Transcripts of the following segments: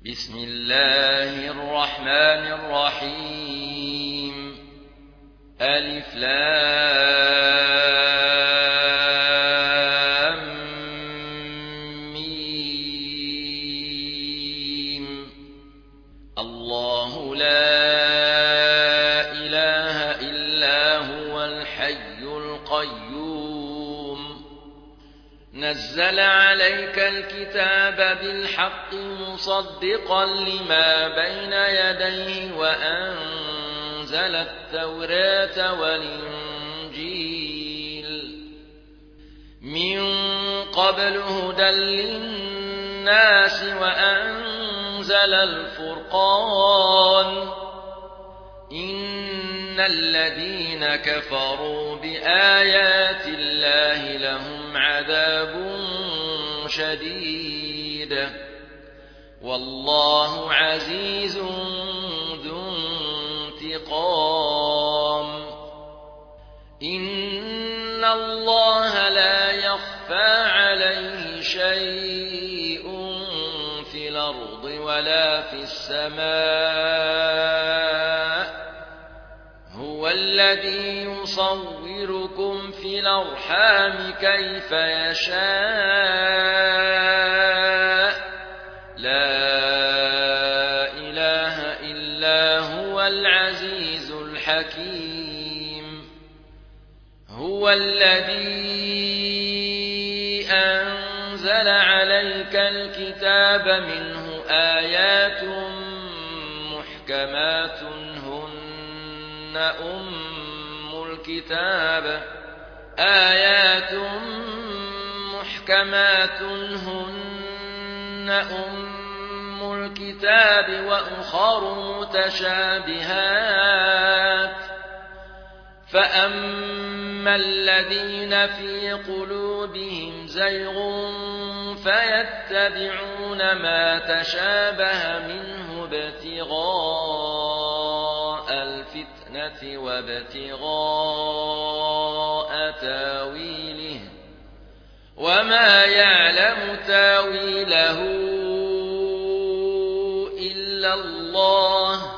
بسم الله الرحمن الرحيم ألف لام ميم الله لا إله إلا هو الحي القيوم نزل عليك الكتاب بالحق مصدقا لما بين يديه وأنزل التوراة والإنجيل من قبل هدى للناس وأنزل الفرقان إن الذين كفروا بآيات الله لهم عذاب شديد والله عزيز ذو انتقام إن الله لا يخفى عليه شيء في الأرض ولا في السماء هو الذي يصوركم في الأرحام كيف يشاء لا إله إلا هو العزيز الحكيم هو الذي أنزل عليك الكتاب منه آيات محكمات هن أم الكتاب وأخر متشابهات فأما الذين في قلوبهم زيغ فيتبعون ما تشابه منه ابتغاء الفتنة وابتغاء تاويله وما يعلم تاويله إلا الله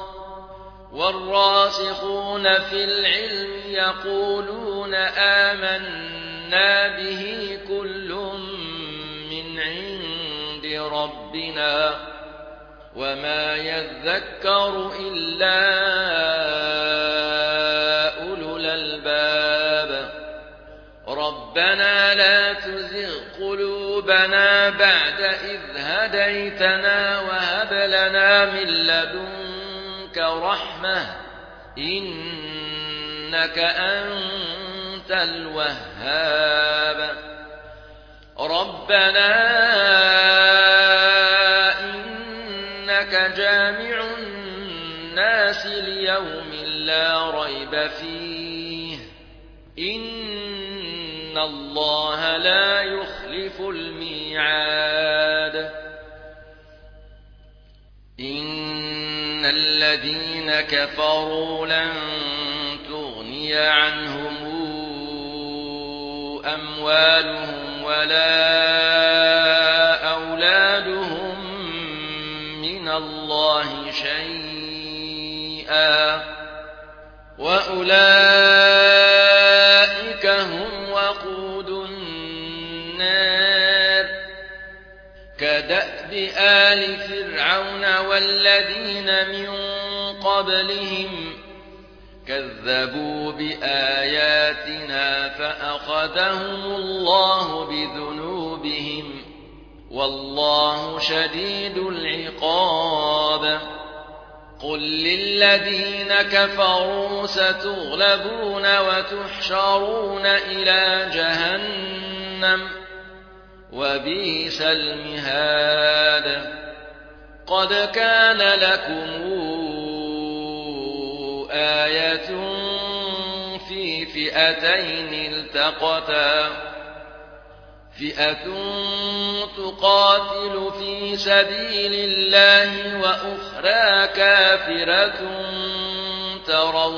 والراسخون في العلم يقولون آمنا به كل من عند ربنا وما يذكر إلا أولو الألباب ربنا لا تزغ قلوبنا بعد إذ هديتنا وهب لنا من لدنك رحمة إنك أنت الوهاب ربنا إنك جامع الناس ليوم لا ريب فيه إن الله لا يخلف الميعاد إن الذين كفروا لن تغني عنهم أموالهم ولا أولادهم من الله شيئا وأولئك هم وقود النار كدأب آل فرعون والذين من قبلهم كذبوا بآياتنا فأخذهم الله بذنوبهم والله شديد العقاب قل للذين كفروا ستغلبون وتحشرون إلى جهنم وبئس المهاد قد كان لكم آية في فئتين التقتا فئة تقاتل في سبيل الله وأخرى كافرة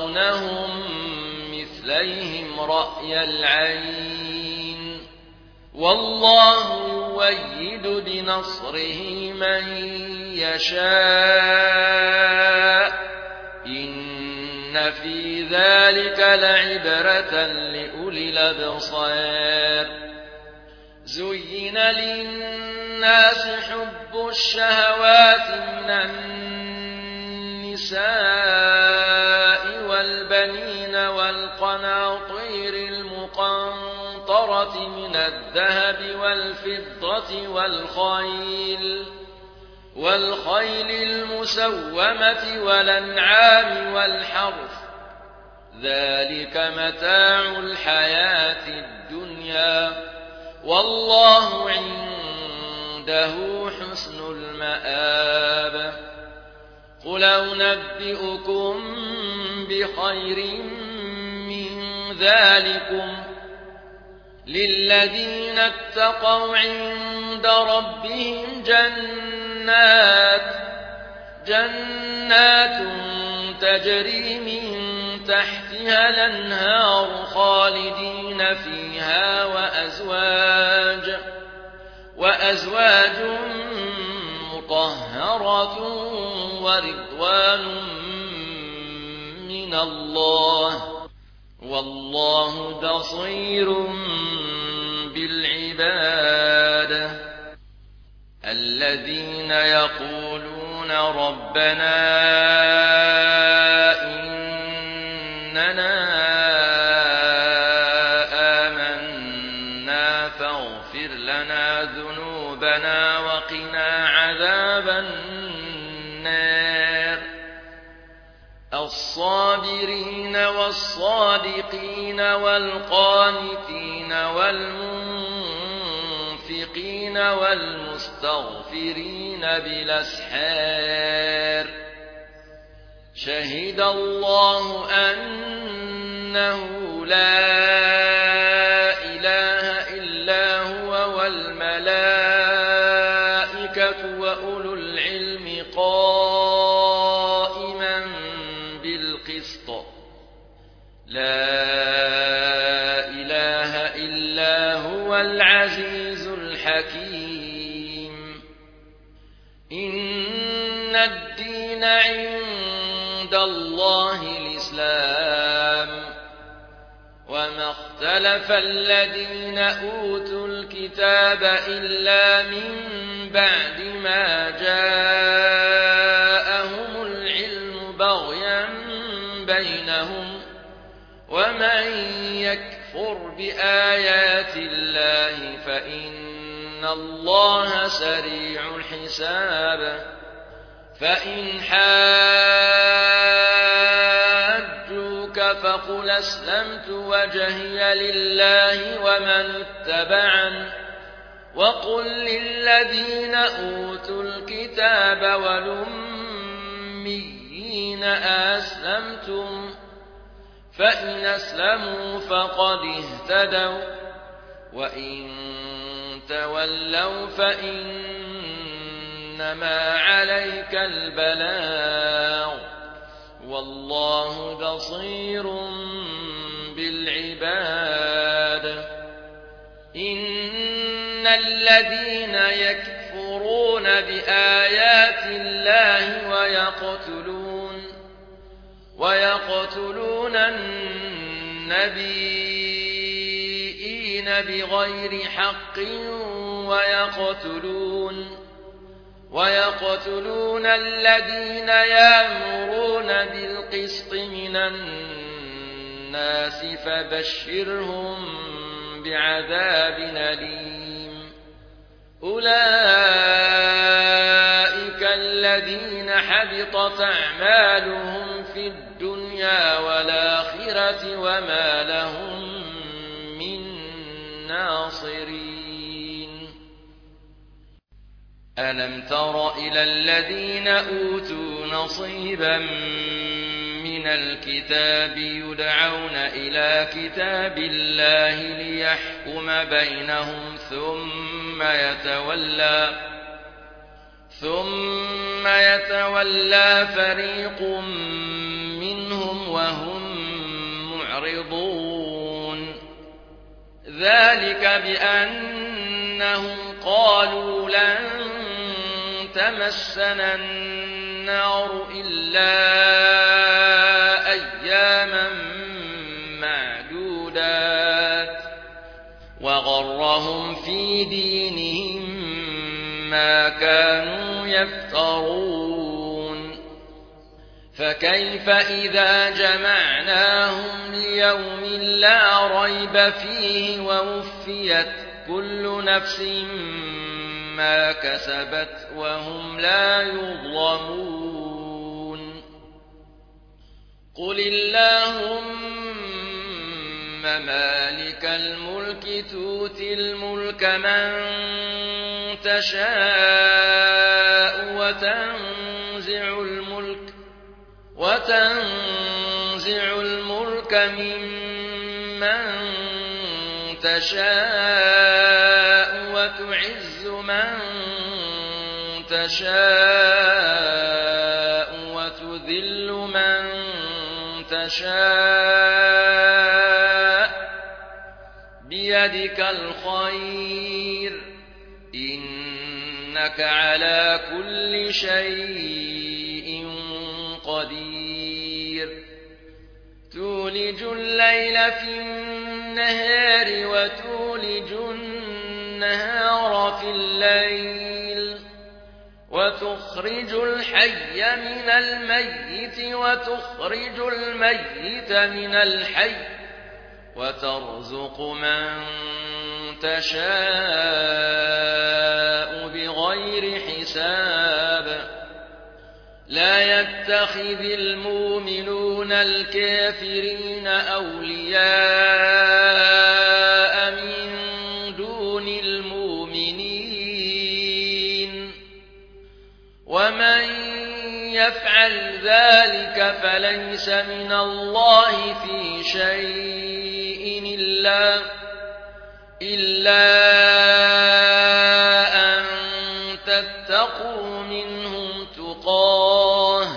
ترونهم مثليهم رأي العين والله يؤيد بنصره من يشاء إن في ذلك لعبرة لأولي الأبصار زين للناس حب الشهوات من النساء والبنين والقناطير المقنطرة من الذهب والفضة والخيل المسومة والأنعام والحرث ذلك متاع الحياة الدنيا والله عنده حسن المآب قل أنبئكم بخير من ذلكم للذين اتقوا عند ربهم جنات تجري من تحتها الأنهار خالدين فيها وأزواج مطهرة ورضوان من الله والله بصير بالعباد الذين يقولون ربنا إننا آمنا فاغفر لنا ذنوبنا وقنا عذاب النار الصابرين والصادقين والقانتين والمنفقين والمستغفرين بالأسحار شهد الله أنه لا إله إلا هو والملائكة وأولو العلم قائما بالقسط لا إله إلا هو العزيز الحكيم إن الدين عند الله الإسلام وما اختلف الذين أوتوا الكتاب إلا من بعد ما جاءهم العلم بغيا بينهم ومن يكفر بآيات الله فإن الله سريع الحساب فإن حاجوك فقل أسلمت وجهي لله ومن اتبعن وقل للذين أوتوا الكتاب والأميين أسلمتم فإن أسلموا فقد اهتدوا وإن تولوا فإنما عليك البلاغ والله بصير بالعباد إن الذين يكفرون بآيات الله ويقتلون النبيين بغير حق ويقتلون الذين يأمرون بالقسط من الناس فبشرهم بعذاب أليم أولئك الذين حبطت أعمالهم في الدنيا والآخرة وما لهم من ناصرين ألم تر إلى الذين أوتوا نصيبا من الكتاب يدعون إلى كتاب الله ليحكم بينهم ثم يتولى فريق منهم وهم معرضون ذلك بأن أنهم قالوا لن تمسنا النار إلا أياما معدودات وغرهم في دينهم ما كانوا يفترون فكيف إذا جمعناهم ليوم لا ريب فيه ووفيت كل نفس ما كسبت وهم لا يظلمون قل اللهم مالك الملك تؤتي الملك من تشاء وتنزع الملك ممن تشاء وتعز من تشاء وتذل من تشاء بيدك الخير إنك على كل شيء قدير تولج الليل في النهار وتولج النهار في الليل وتخرج الحي من الميت وتخرج الميت من الحي وترزق من تشاء بغير حساب لا يتخذ المؤمنون الكافرين أولياء من دون المؤمنين ومن يفعل ذلك فليس من الله في شيء إلا أن تتقوا منهم تقاه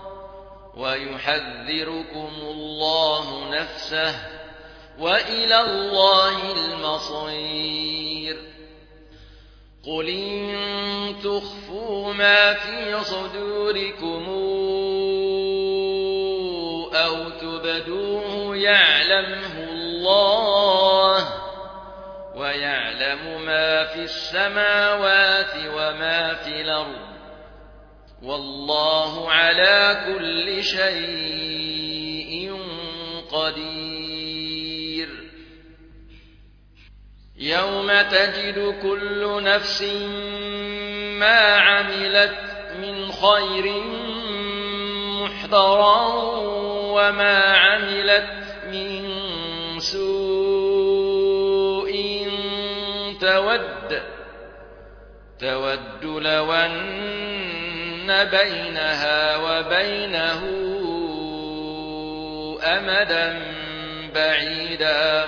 ويحذركم الله نفسه وإلى الله المصير قل إن تخفوا ما في صدوركم أو تبدوه يعلمه الله ويعلم ما في السماوات وما في الأرض والله على كل شيء قدير يوم تجد كل نفس ما عملت من خير محضرا وما عملت من سوء تود لو أن بينها وبينه أمدا بعيدا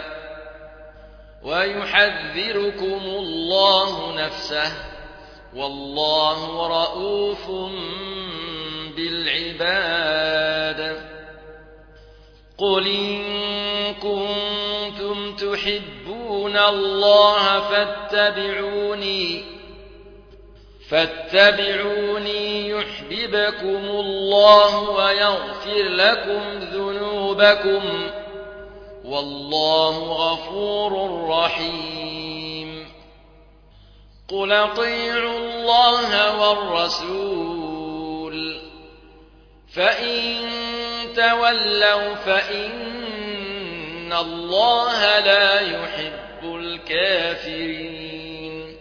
ويحذركم الله نفسه والله رؤوف بالعباد قل إن كنتم تحبون الله فاتبعوني يحببكم الله ويغفر لكم ذنوبكم والله غفور رحيم قل اطيعوا الله والرسول فإن تولوا فإن الله لا يحب الكافرين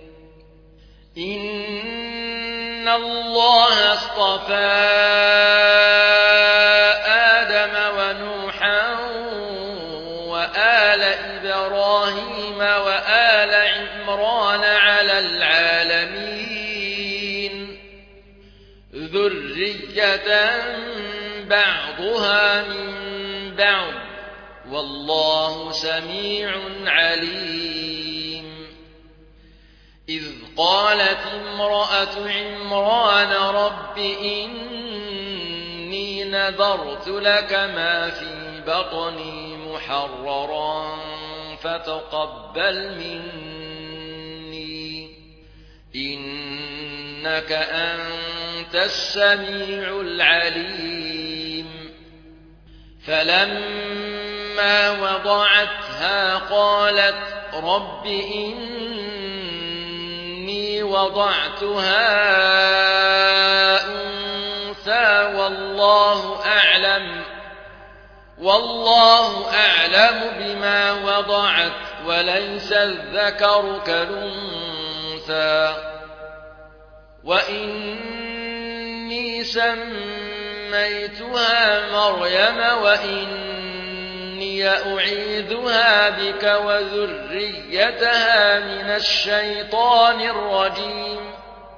إن الله اصطفى آدم ونوحا وآل إبراهيم وآل عمران على العالمين ذرية بعضها من بعض والله سميع عليم إذ قالت امرأة عمران رب إني نذرت لك ما في بطني محررا فتقبل مني إنك أنت السميع العليم فلما وضعتها قالت رب إني وضعتها أنثى والله أعلم بما وضعت وليس الذكر كالأنثى وإني سميتها مريم وإني أعيذها بك وذريتها من الشيطان الرجيم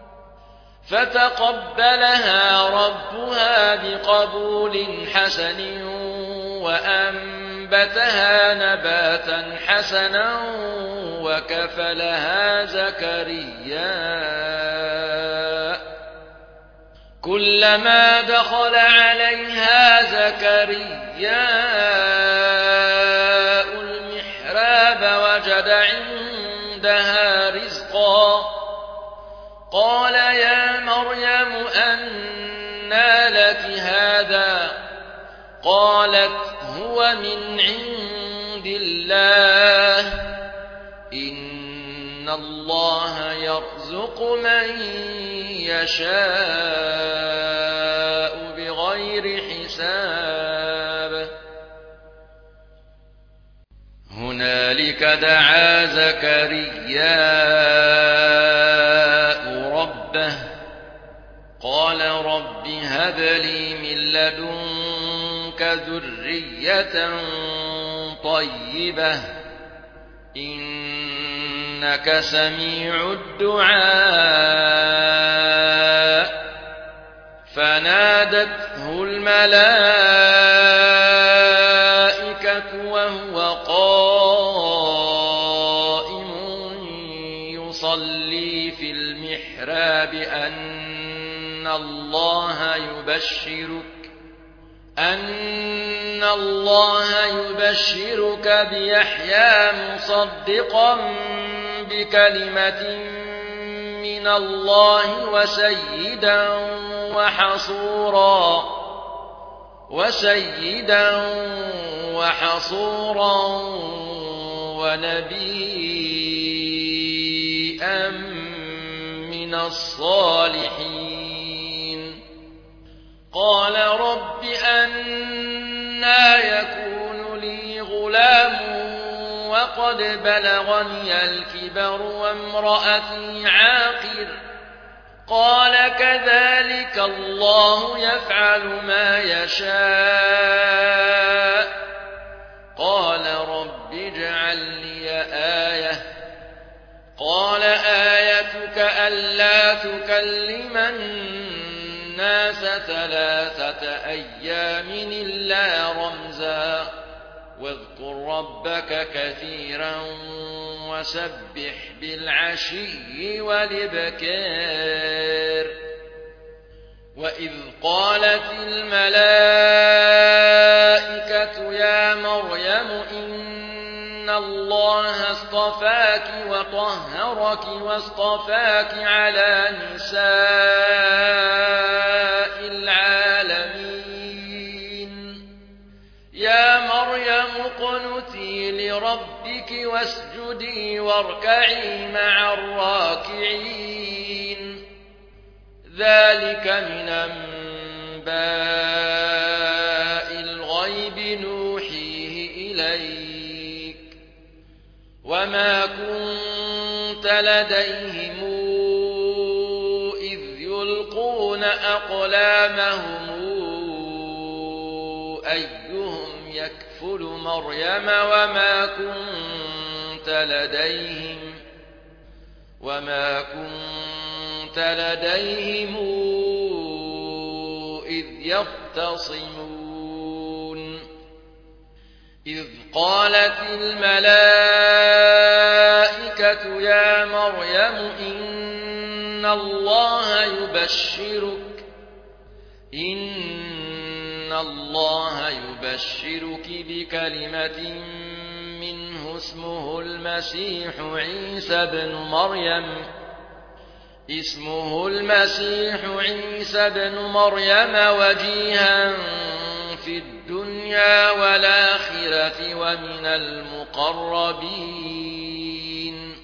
فتقبلها ربها بقبول حسن وأنبتها نباتا حسنا وكفلها زكريا كلما دخل عليها زكريا المحراب وجد عندها رزقا قال يا مريم أنى لك هذا قالت هو من عند الله إن الله يرزق من يشاء بغير حساب هنالك دعا زكريا ربه قال رب هب لي من لدنك ذرية طيبة إنك سميع الدعاء فنادته الملائكة وهو قائم يصلي في المحراب أن الله يبشرك بيحيى مصدقا بكلمة من الله وسيدا وحصورا ونبيا من الصالحين قال رب أنى يكون لي غلام وقد بلغني الكبر وامرأتي عاقر قال كذلك الله يفعل ما يشاء قال رب اجعل لي آية قال آيتك ألا تكلم الناس 3 أيام إلا رمزا واذكر ربك كثيرا وسبح بالعشي والإبكار وإذ قالت الملائكة يا مريم إن الله اصطفاك وطهرك واصطفاك على نساء العالمين يا مريم اقنتي لربك واسجدي واركعي مع الراكعين ذلك من أنباء الغيب نوحيه إليك وما كنت لديهم إذ يلقون أقلامهم أيهم يكفل مريم وما كنت لديهم إذ يختصمون إذ قالت الملائكة يا مريم إن الله يبشرك بكلمة منه اسمه المسيح عيسى بن مريم اسمه المسيح عيسى بن مريم وجيها في الدنيا والآخرة ومن المقربين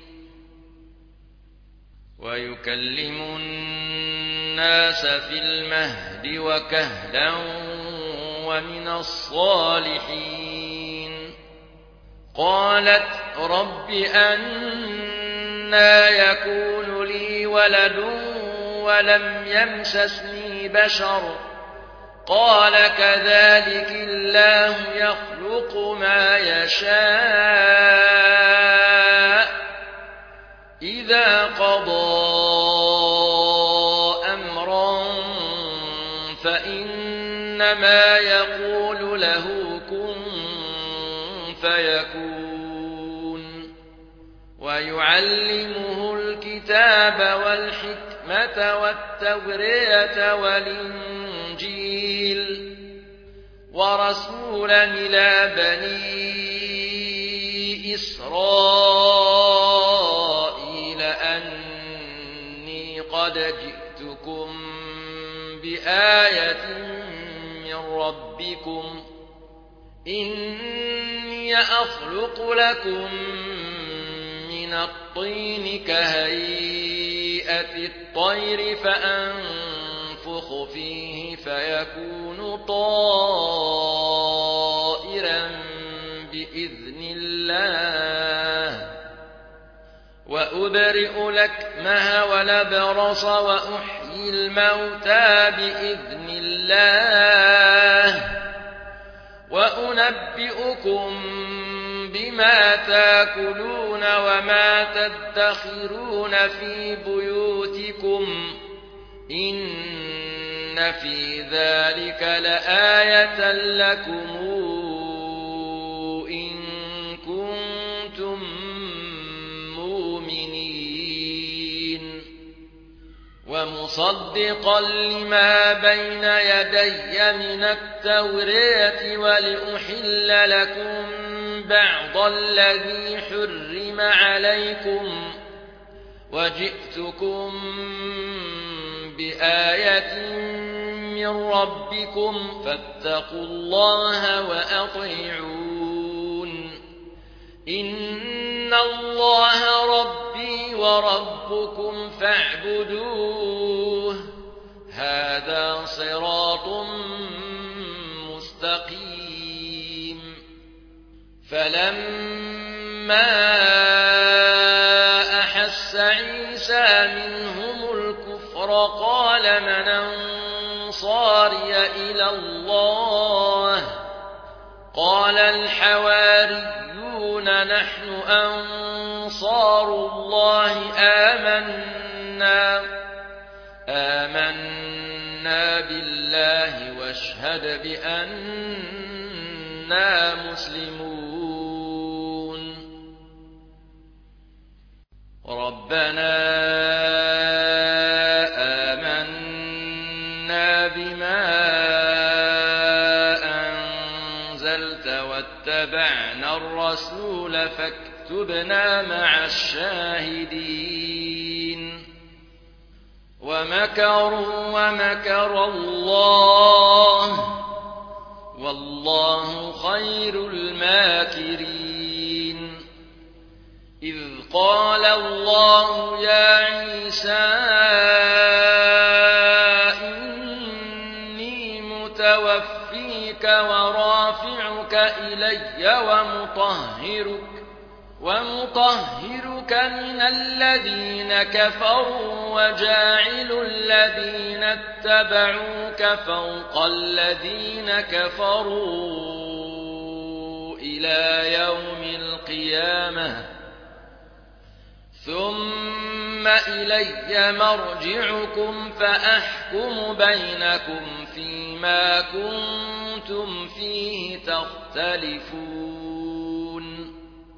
ويكلم الناس في المهد وكهلا ومن الصالحين قالت رب أنى يكون لي ولد ولم يمسسني بشر قال كذلك الله يخلق ما يشاء إذا قضى أمرا فإنما يقول له كن فيكون ويعلمه الكتاب والحكمة والتوراة والإنجيل ورسولا إلى بني إسرائيل أني قد جئتكم بآية من ربكم إني أخلق لكم من الطين كهيئة الطير فأنفخ فيه فيكون طائرا بإذن الله وأبرئ الأكمه والأبرص وأحيي الموتى بإذن الله وأنبئكم بما تاكلون وما تدخرون في بيوتكم إن في ذلك لآية لكم إن كنتم مؤمنين ومصدقا لما بين يدي من التوراة ولأحل لكم بعض الذي حرم عليكم وجئتكم بآية من ربكم فاتقوا الله وأطيعون إن الله ربي وربكم فاعبدوه هذا صراط مستقيم فلما أحس عيسى منهم الكفر قال من أنصاري إلى الله قال الحواريون نحن أنصار الله آمنا بالله واشهد بأننا مسلمون ربنا آمنا بما أنزلت واتبعنا الرسول فاكتبنا مع الشاهدين ومكروا ومكر الله والله خير الماكرين إذ قال الله يا عيسى إني متوفيك ورافعك إلي ومطهرك من الذين كفروا وجاعل الذين اتبعوك فوق الذين كفروا إلى يوم القيامة ثم إلي مرجعكم فأحكم بينكم فيما كنتم فيه تختلفون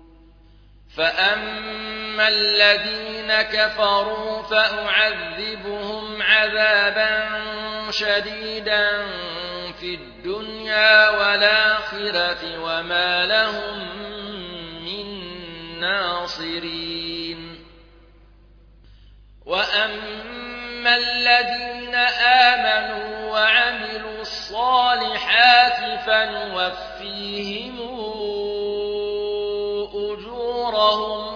فأما الذين كفروا فأعذبهم عذابا شديدا في الدنيا والآخرة وما لهم من ناصرين وأما الذين آمنوا وعملوا الصالحات فنوفيهم أجورهم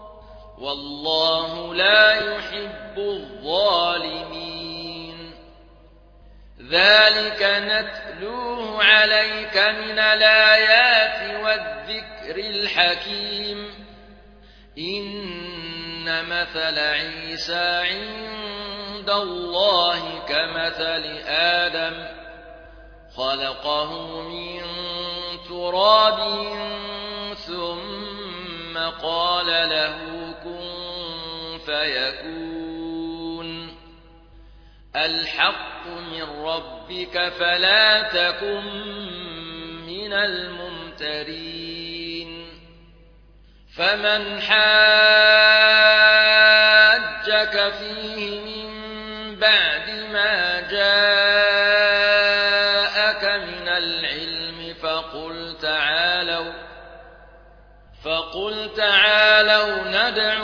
والله لا يحب الظالمين ذلك نتلوه عليك من الآيات والذكر الحكيم إن مثل عيسى عند الله كمثل آدم خلقه من تراب ثم قال له كن فيكون الحق من ربك فلا تكن من الممترين فمن حاجك فيه من بعد ما جاءك من العلم فقل تعالوا ندع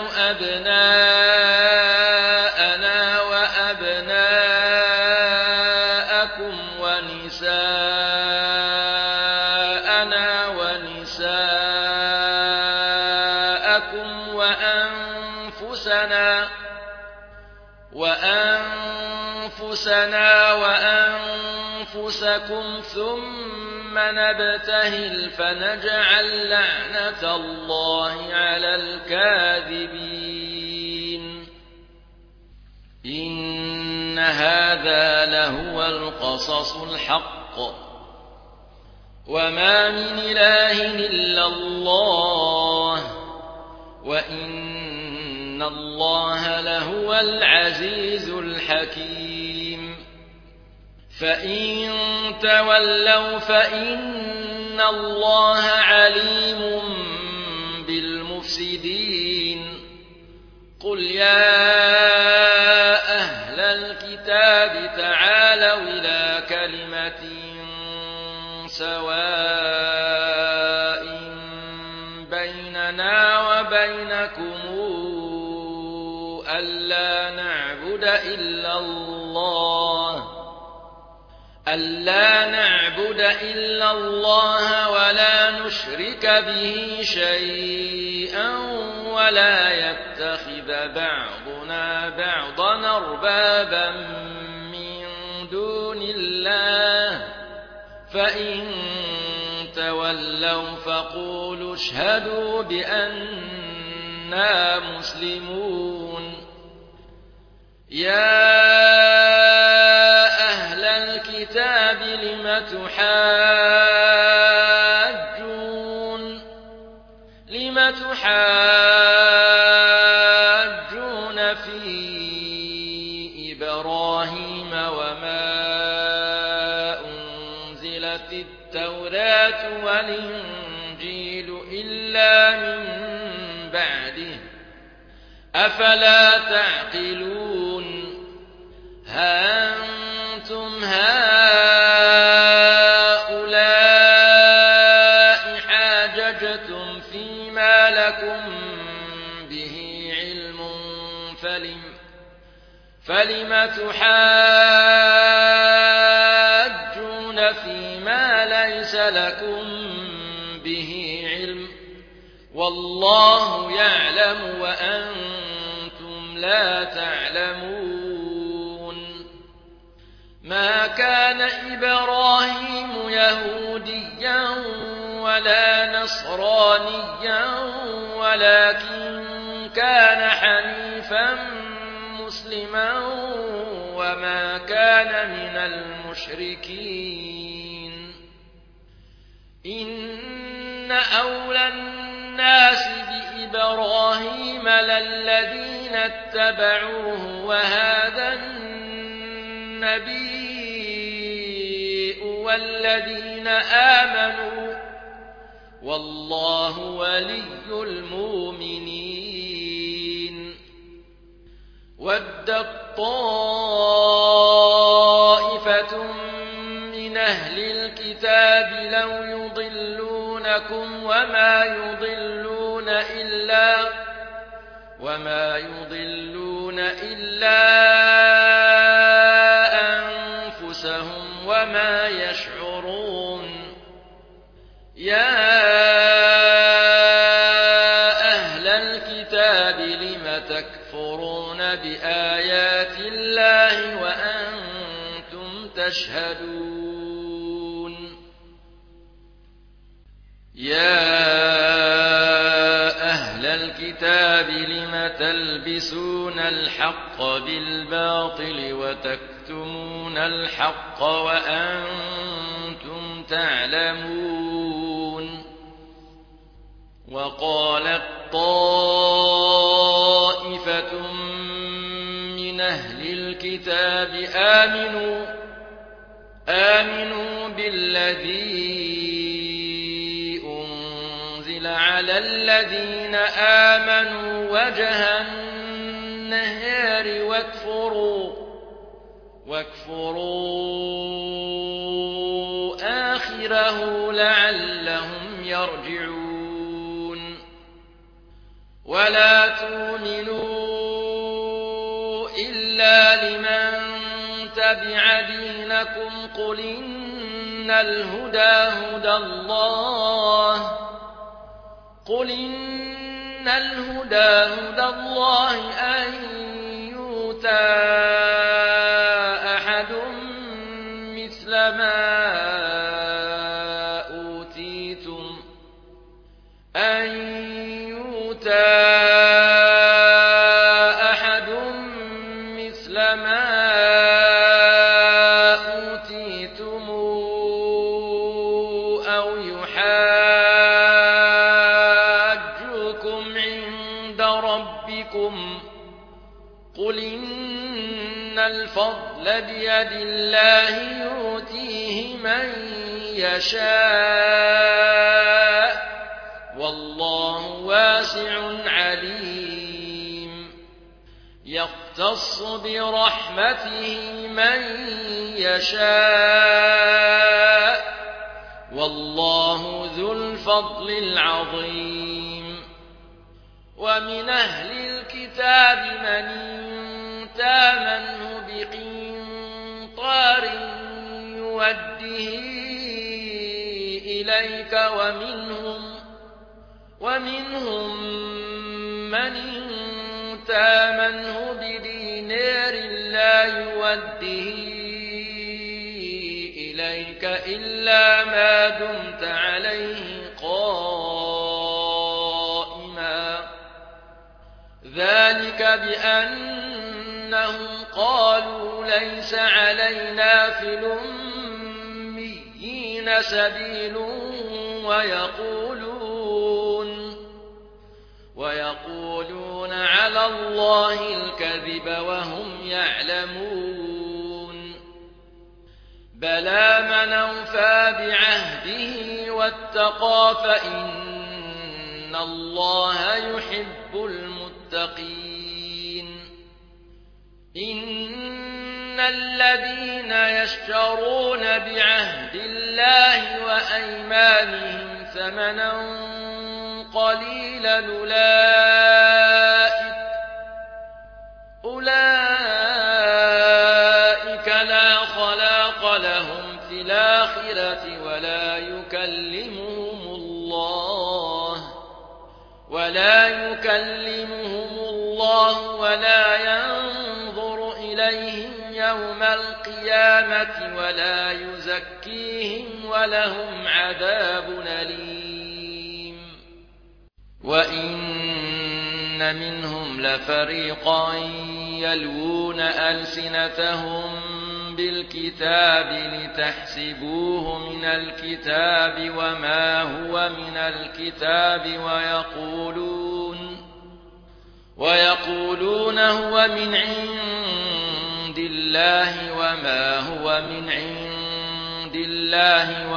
أبناءنا وأبناءكم ونساءنا ونساءكم وأنفسنا وأنفسكم ثم نبتهل فنجعل لعنة الله على الكاذبين إن هذا لهو القصص الحق وما من إله إلا الله وإن الله لهو العزيز الحكيم فإن تولوا فإن الله عليم بالمفسدين قل يا أهل الكتاب تعالوا إلى كلمة سواء بيننا وبينكم ألا نعبد إلا الله ولا نشرك به شيئا ولا يتخذ بعضنا بعضا أربابا من دون الله فإن تولوا فقولوا اشهدوا بأننا مسلمون يا أهل الكتاب لم تحاجون في إبراهيم وما أنزلت التوراة والإنجيل إلا من بعده أفلا تعقلون ها أنتم هؤلاء حاججتم فيما لكم به علم فلم تحاجون فيما ليس لكم به علم والله يعلم وأنتم لا تعلمون ما كان إبراهيم يهوديا ولا نصرانيا ولكن كان حنيفا مسلما وما كان من المشركين إن أولى الناس بإبراهيم للذين اتبعوه وهذا النبي والذين آمنوا والله ولي المؤمنين ودت طائفة من أهل الكتاب لو يضلونكم وما يضلون إلا أنفسهم وما يشعرون يا أهل الكتاب لم تكفرون بآيات الله وأنتم تشهدون يا أهل الكتاب لم تلبسون الحق بالباطل وتكتمون الحق وأنتم تعلمون وقالت طائفة من أهل الكتاب آمنوا بالذي أنزل على الذين آمنوا وجه النهار واكفروا آخره لعلهم يرجعون ولا تؤمنوا إلا لمن تبع دينكم قل إن الهدى هدى الله أن يؤتى أحد مثل ما أوتيتم أو يحاجوكم عند ربكم قل إن الفضل بيد الله يؤتيه من يشاء والله واسع عليم يختص برحمته من يشاء والله ذو الفضل العظيم ومن أهل الكتاب من تامنه بقنطار يوده إليك ومنهم من تامنه بدينار لا يوده إليك إلا ما دمت عليه قائما ذلك بأنهم قالوا ليس علينا في الأميين سبيل ويقولون على الله الكذب وهم يعلمون بلى من أوفى بعهده واتقى فإن الله يحب المتقين إن الذين يشترون بعهد الله وأيمانهم ثمنا قليلا أولئك لا خلاق لهم في الآخرة ولا يكلمهم الله ولا ينظر إليهم يوم القيامة ولا يزكيهم ولهم عذاب أليم وإن منهم لفريقا يلوون ألسنتهم بالكتاب لتحسبوه من الكتاب وما هو من الكتاب ويقولون هو من عند الله وما هو من عند الله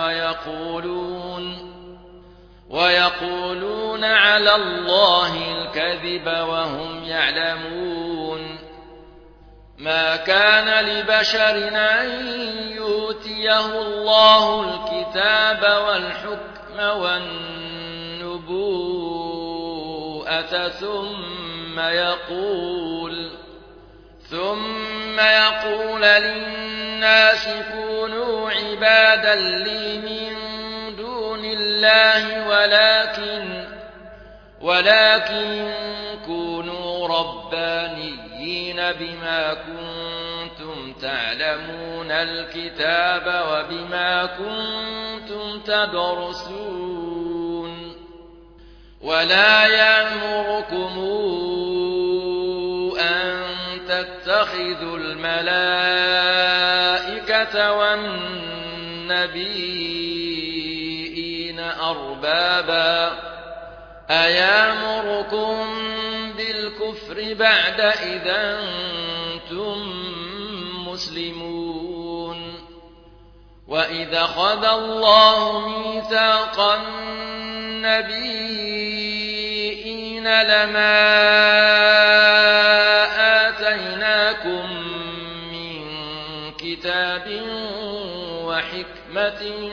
ويقولون على الله الكذب وهم يعلمون ما كان لبشر أن يؤتيه الله الكتاب والحكم والنبوءة ثم ثم يقول للناس كونوا عبادا لي من دون الله ولكن كونوا ربانيين بما كنتم تعلمون الكتاب وبما كنتم تدرسون ولا يأمركم أن تتخذوا الملائكة والنبيين أربابا أيامركم بالكفر بعد إذا أنتم مسلمون وإذا أخذ الله ميثاق النبيين لما آتيناكم من كتاب وحكمة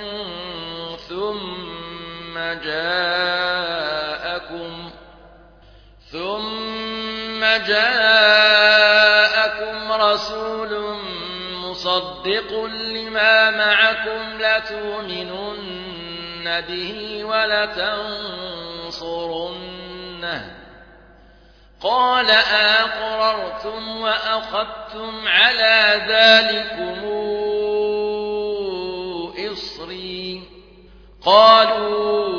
ثم جاءكم رسول مصدق لما معكم لتؤمنن به ولتنصرنه قال أقررتم وأخذتم على ذلكم إصري قالوا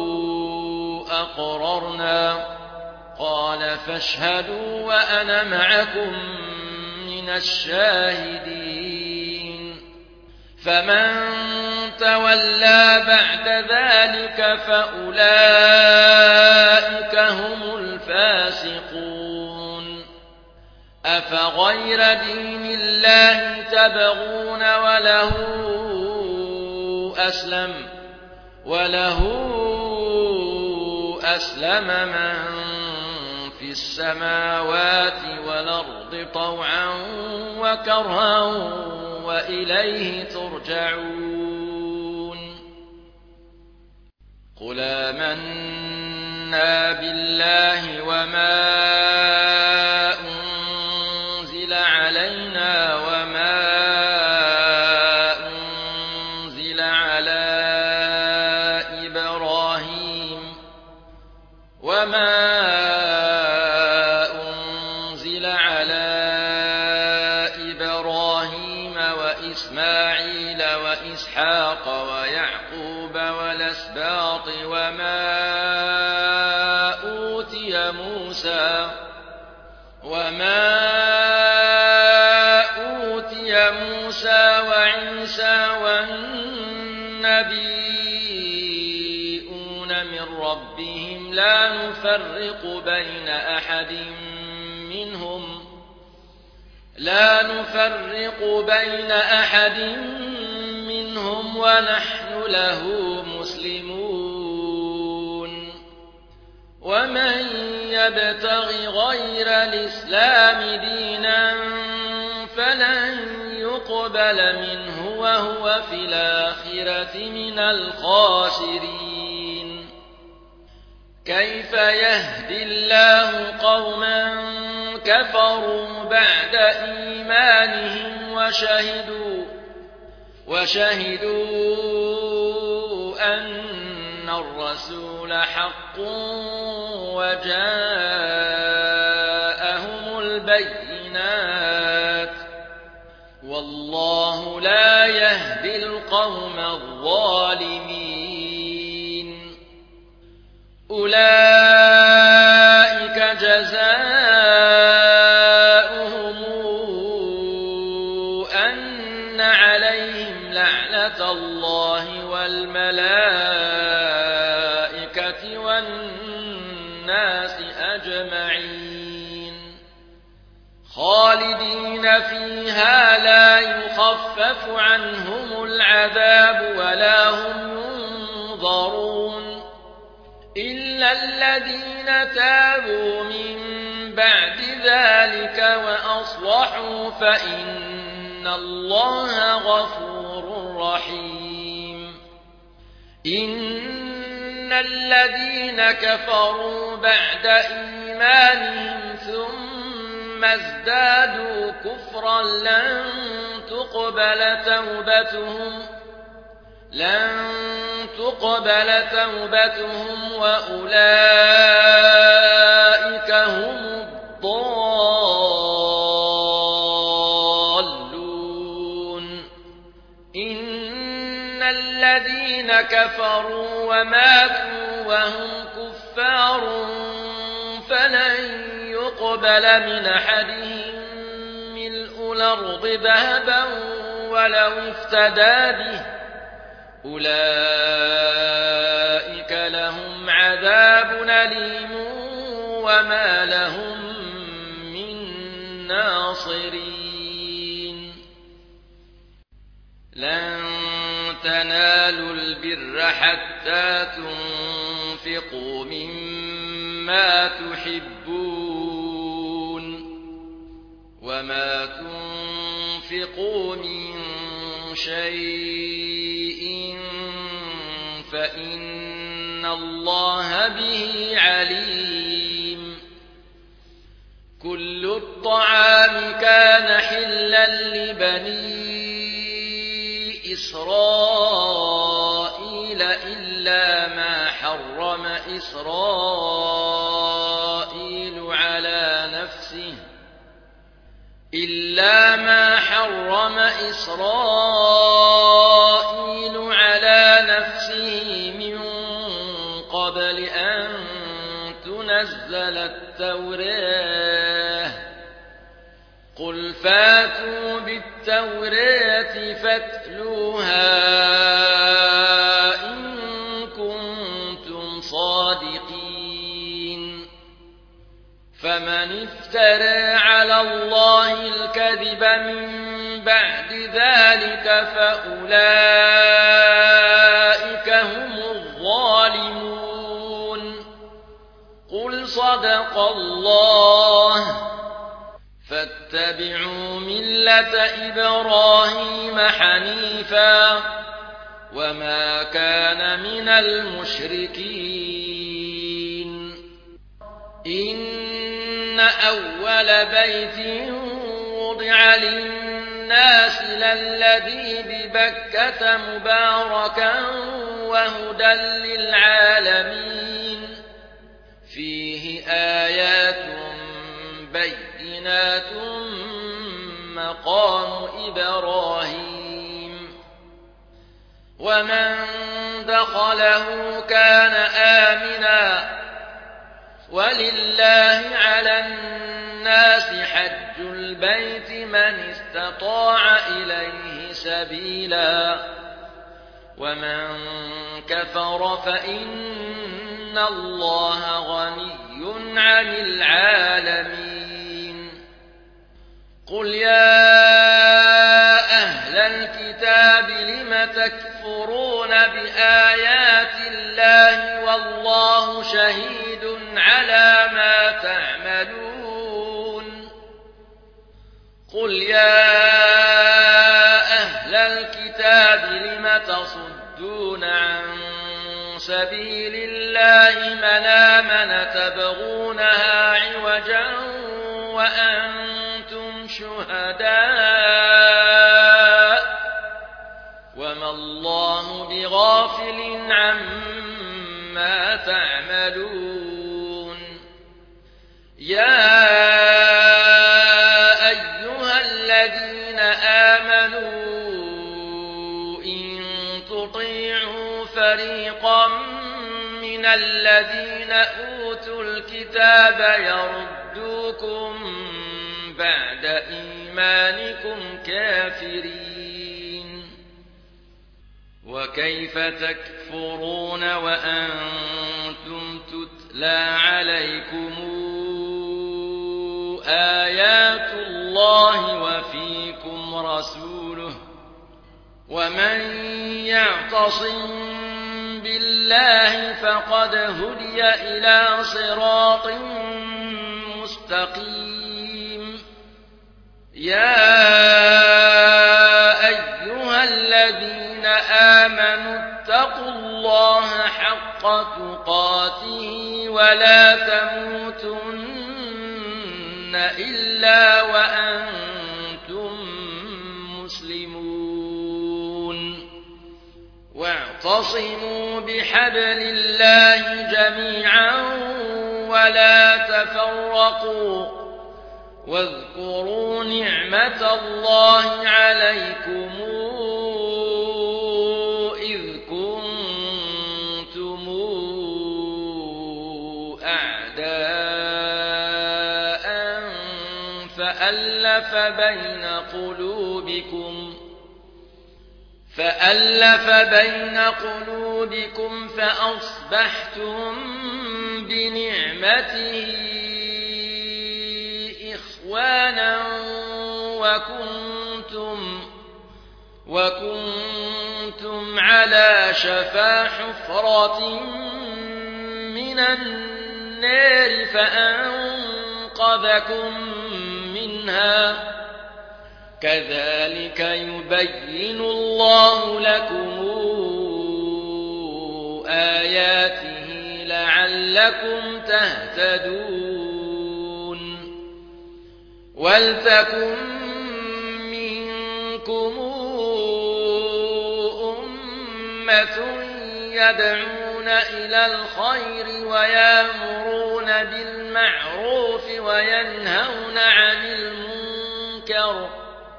أقررنا قال فاشهدوا وأنا معكم من الشاهدين فمن تولى بعد ذلك فأولئك هم الفاسقون أفغير دين الله تبغون وله أسلم من في السماوات والأرض طوعا وكرها وإليه ترجعون قل آمنا بالله وما أنزل علينا وما أنزل على إبراهيم وإسماعيل وإسحاق ويعقوب والأسباط وما أوتي موسى وعيسى والنبيون من ربهم لا نفرق بين أحد منهم ونحن له مسلمون ومن يبتغ غير الإسلام دينا فلن يقبل منه وهو في الآخرة من الخاسرين كيف يهدي الله قوما كفروا بعد إيمانهم وشهدوا أن الرسول حق وجاءهم البينات والله لا يهدي القوم الظالمين أولئك جزاؤهم أن عليهم لعنة الله والملائكة والناس أجمعين خالدين فيها لا يخفف عنهم العذاب ولا هم ينظرون إلا الذين تابوا من بعد ذلك وأصلحوا فإن الله غفور رحيم إن الذين كفروا بعد إيمانهم ثم ازدادوا كفرا لن تقبل توبتهم وأولئك هم الضالون. إن الذين كفروا وماتوا وهم كفار فلن يقبل من أحدهم ملء الأرض ذهبا ولو افتدى به أولئك لهم عذاب أليم وما لهم من ناصرين. لن تنالوا البر حتى تنفقوا مما تحبون وما تنفقوا من شيء فإن الله به عليم. كل الطعام كان حلا لبني إسرائيل إلا ما حرم إسرائيل على نفسه من قبل أن تنزل التوراة. قل فاتوا بالتوراة فاتلوها إن كنتم صادقين. فمن افترى على الله الكذب من بعد ذلك فأولئك هم الظالمون. قل صدق الله فاتبعوا ملة إبراهيم حنيفا وما كان من المشركين. إن أول بيت وضع للناس للذي ببكة مباركا وهدى للعالمين فيه آيات بينات مقام إبراهيم ومن دخله كان آمنا ولله على الناس حج البيت من استطاع إليه سبيلا ومن كفر فإن الله غني عن العالمين. قل يا أهل الكتاب لم تكفرون بآيات الله والله شهيد على ما تعملون. قل يا أهل الكتاب لم تصدون عن سبيل الله من آمن تبغونها عوجا وأنتم شهداء وما الله بغافل عما تعملون. يا أيها الذين آمنوا إن تطيعوا فريقا من الذين أوتوا الكتاب يردوكم بعد إيمانكم كافرين وكيف تكفرون وأنتم تتلى عليكم آيات الله وفيكم رسوله ومن يعتصم بالله فقد هدي إلى صراط مستقيم. يا أيها الذين الذين آمنوا اتقوا الله حق تقاته ولا تموتن إلا وأنتم مسلمون واعتصموا بحبل الله جميعا ولا تفرقوا واذكروا نعمة الله عليكم إذ كنتم أعداء فألف بين قلوبكم فأصبحتم بنعمته إخوانا وكنتم على شفا حفرة من النار فأنقذكم منها كذلك يبين الله لكم آياته لعلكم تهتدون ولتكن منكم أمة يدعون إلى الخير ويأمرون بالمعروف وينهون عن المنكر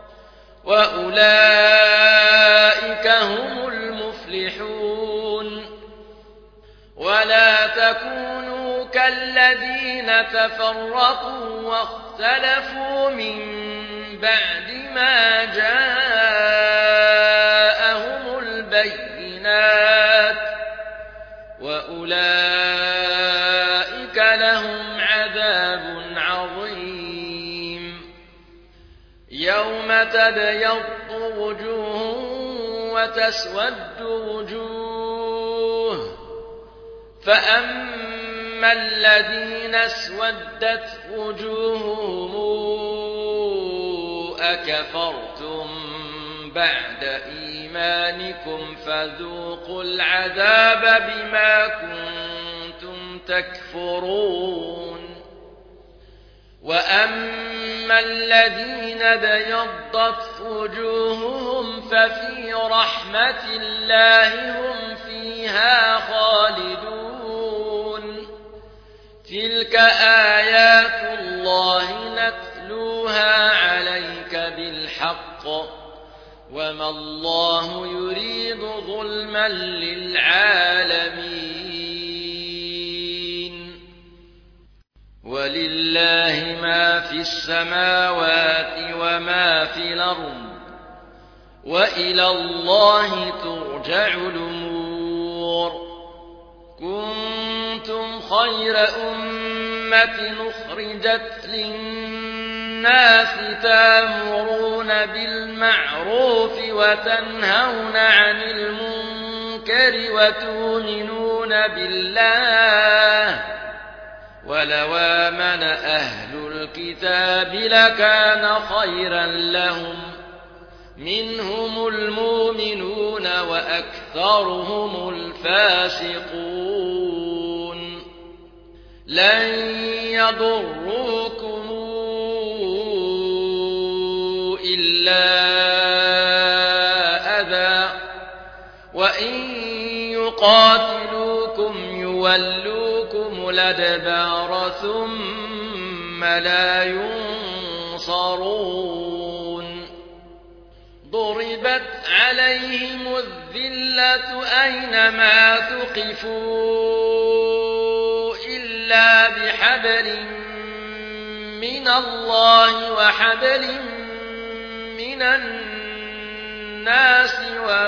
وأولئك هم المفلحون ولا تكونوا كالذين تفرقوا واختلفوا من بعد ما جاءهم البينات وأولئك لهم عذاب عظيم يوم تبيض وجوه وتسود وجوه فأما الذين اسودت وجوههم أكفرتم بعد إيمانكم فذوقوا العذاب بما كنتم تكفرون وأما الذين ابيضت وجوههم ففي رحمة الله هم فيها خالدون تلك آيات الله نتلوها عليك بالحق وما الله يريد ظلما للعالمين ولله ما في السماوات وما في الأرض وإلى الله ترجع الأمور كنتم خير أمة أخرجت للناس تأمرون بالمعروف وتنهون عن المنكر وتؤمنون بالله ولو آمن أهل الكتاب لكان خيرا لهم منهم المؤمنون وأكثرهم الفاسقون لن يضروكم إلا أذى وإن يقاتلوكم يولوكم الأدبار ثم لا ينصرون ضربت عليهم الذلة أينما ثقفوا إلا بحبل من الله وحبل من الناس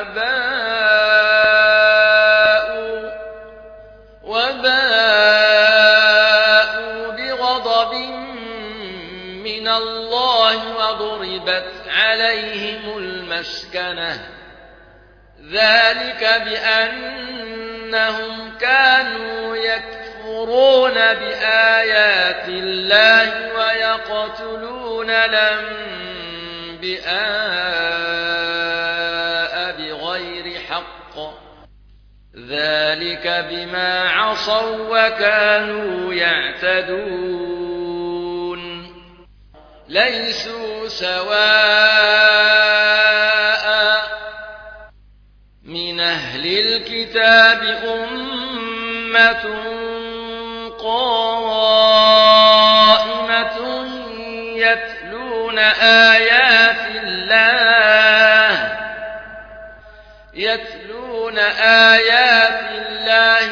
وباءوا بغضب من الله وضربت عليهم المسكنة ذلك بأنهم كانوا يكفرون بآيات الله ويقتلون الأنبياء بغير بغير حق ذلك بما عصوا وكانوا يعتدون ليسوا سواء من أهل الكتاب أمة قائمة يتلون آيات الله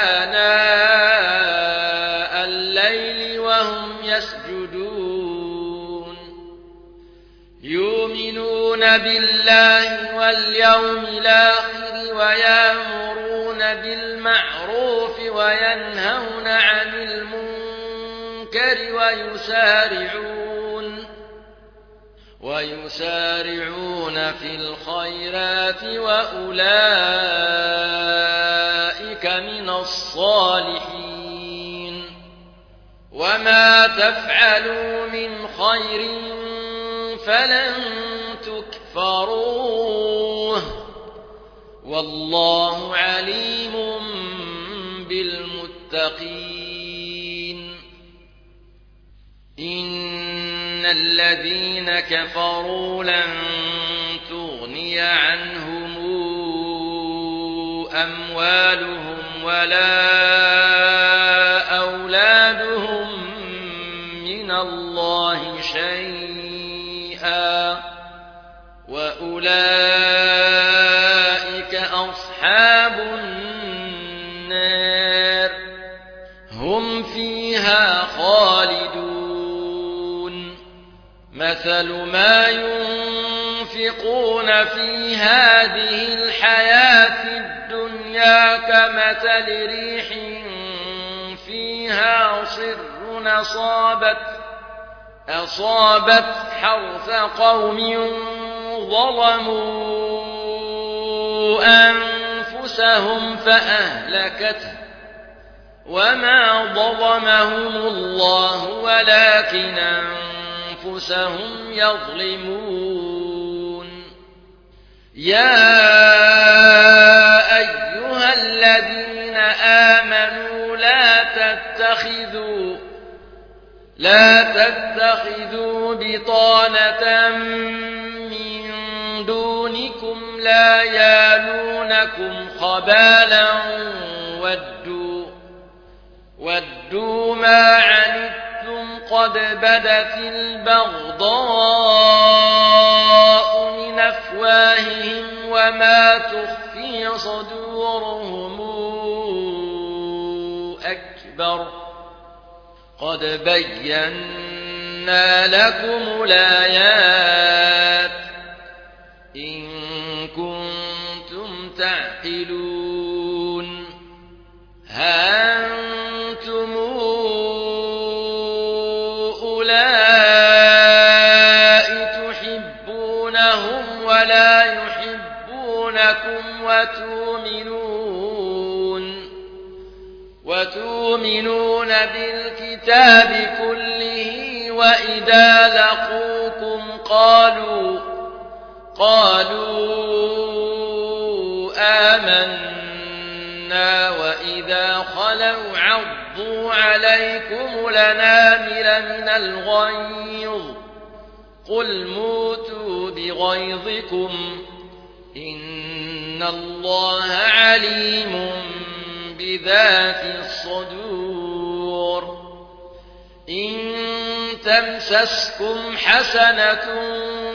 آناء الليل وهم يسجدون يؤمنون بالله واليوم الآخر ويأمرون بالمعروف وينهون عن المنكر ويسارعون في الخيرات وأولئك من الصالحين وما تفعلوا من خير فلن تكفروه والله عليم بالمتقين إن الذين كفروا لن تغني عنهم أموالهم ولا أولادهم من الله شيئا وأولئك أصحاب النار هم فيها خالدون مثل ما ينفقون في هذه الحياة الدنيا كمثل ريح فيها صر أصابت حرث قوم ظلموا أنفسهم فأهلكته وما ظلمهم الله ولكن أنفسهم يظلمون يا أيها الذين آمنوا لا تتخذوا بطانة من دونكم لا يالونكم خبالا ودوا ما عنتم قد بدت البغضاء من أفواههم وما تخفي صدورهم أكبر قد بينا لكم الآيات إن كنتم تعقلون ها أنتم أولئك تحبونهم ولا يحبونكم وتؤمنون بالكتاب كله وإذا لقوكم قالوا آمنا وإذا خلوا عضوا عليكم الأنامل من الغيظ قل موتوا بغيظكم إن الله عليم بذات الصدور إن تمسسكم حسنة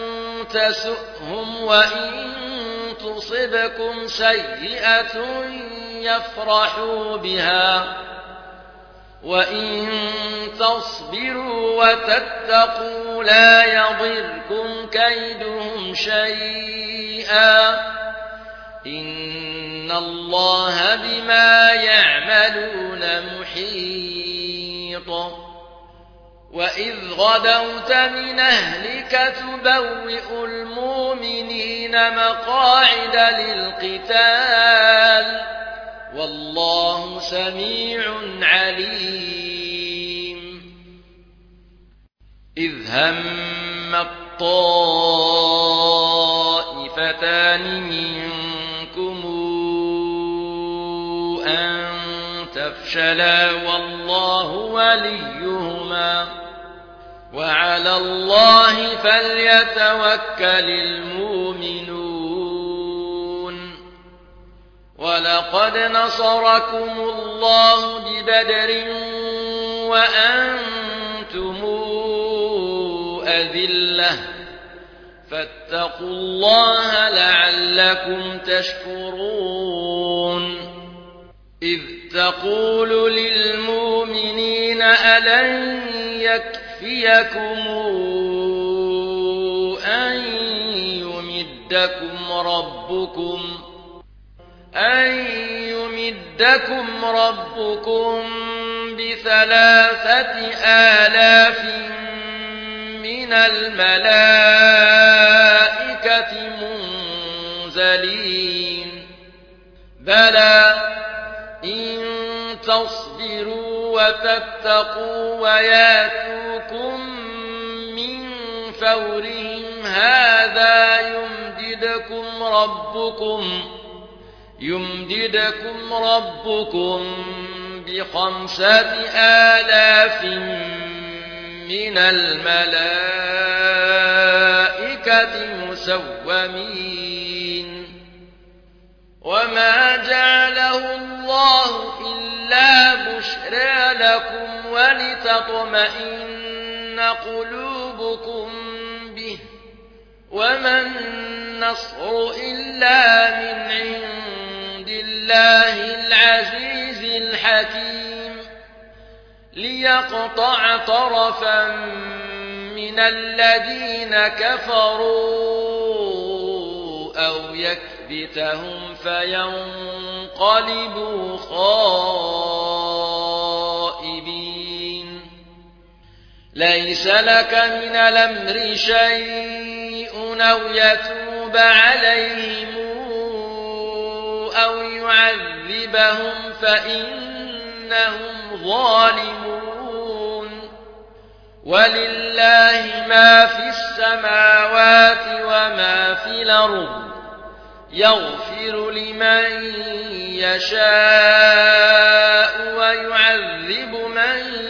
تسؤهم وإن تصبكم سيئة يفرحوا بها وإن تصبروا وتتقوا لا يضركم كيدهم شيئا إن الله بما يعملون محيط وإذ غدوت من أهلك تبوئ المؤمنين مقاعد للقتال والله سميع عليم إذ هم الطائفتان منكم تفشلا والله وليهما وعلى الله فليتوكل المؤمنون ولقد نصركم الله ببدر وأنتم أذلة فاتقوا الله لعلكم تشكرون إذ تقول للمؤمنين ألن يكفيكم أن يمدكم ربكم ب3,000 من الملائكة منزلين بلى إن تصبروا وتتقوا وياتوكم من فورهم هذا يمددكم ربكم ب5,000 من الملائكة مسومين وما جعله الله إلا بشرى لكم ولتطمئن قلوبكم به وما النصر إلا من عند الله العزيز الحكيم ليقطع طرفا من الذين كفروا أو يكبتهم فينقلبوا خائبين ليس لك من الأمر شيء أو يتوب عليهم أو يعذبهم فإنهم ظالمون ولله ما في السماوات وما في الأرض يغفر لمن يشاء ويعذب من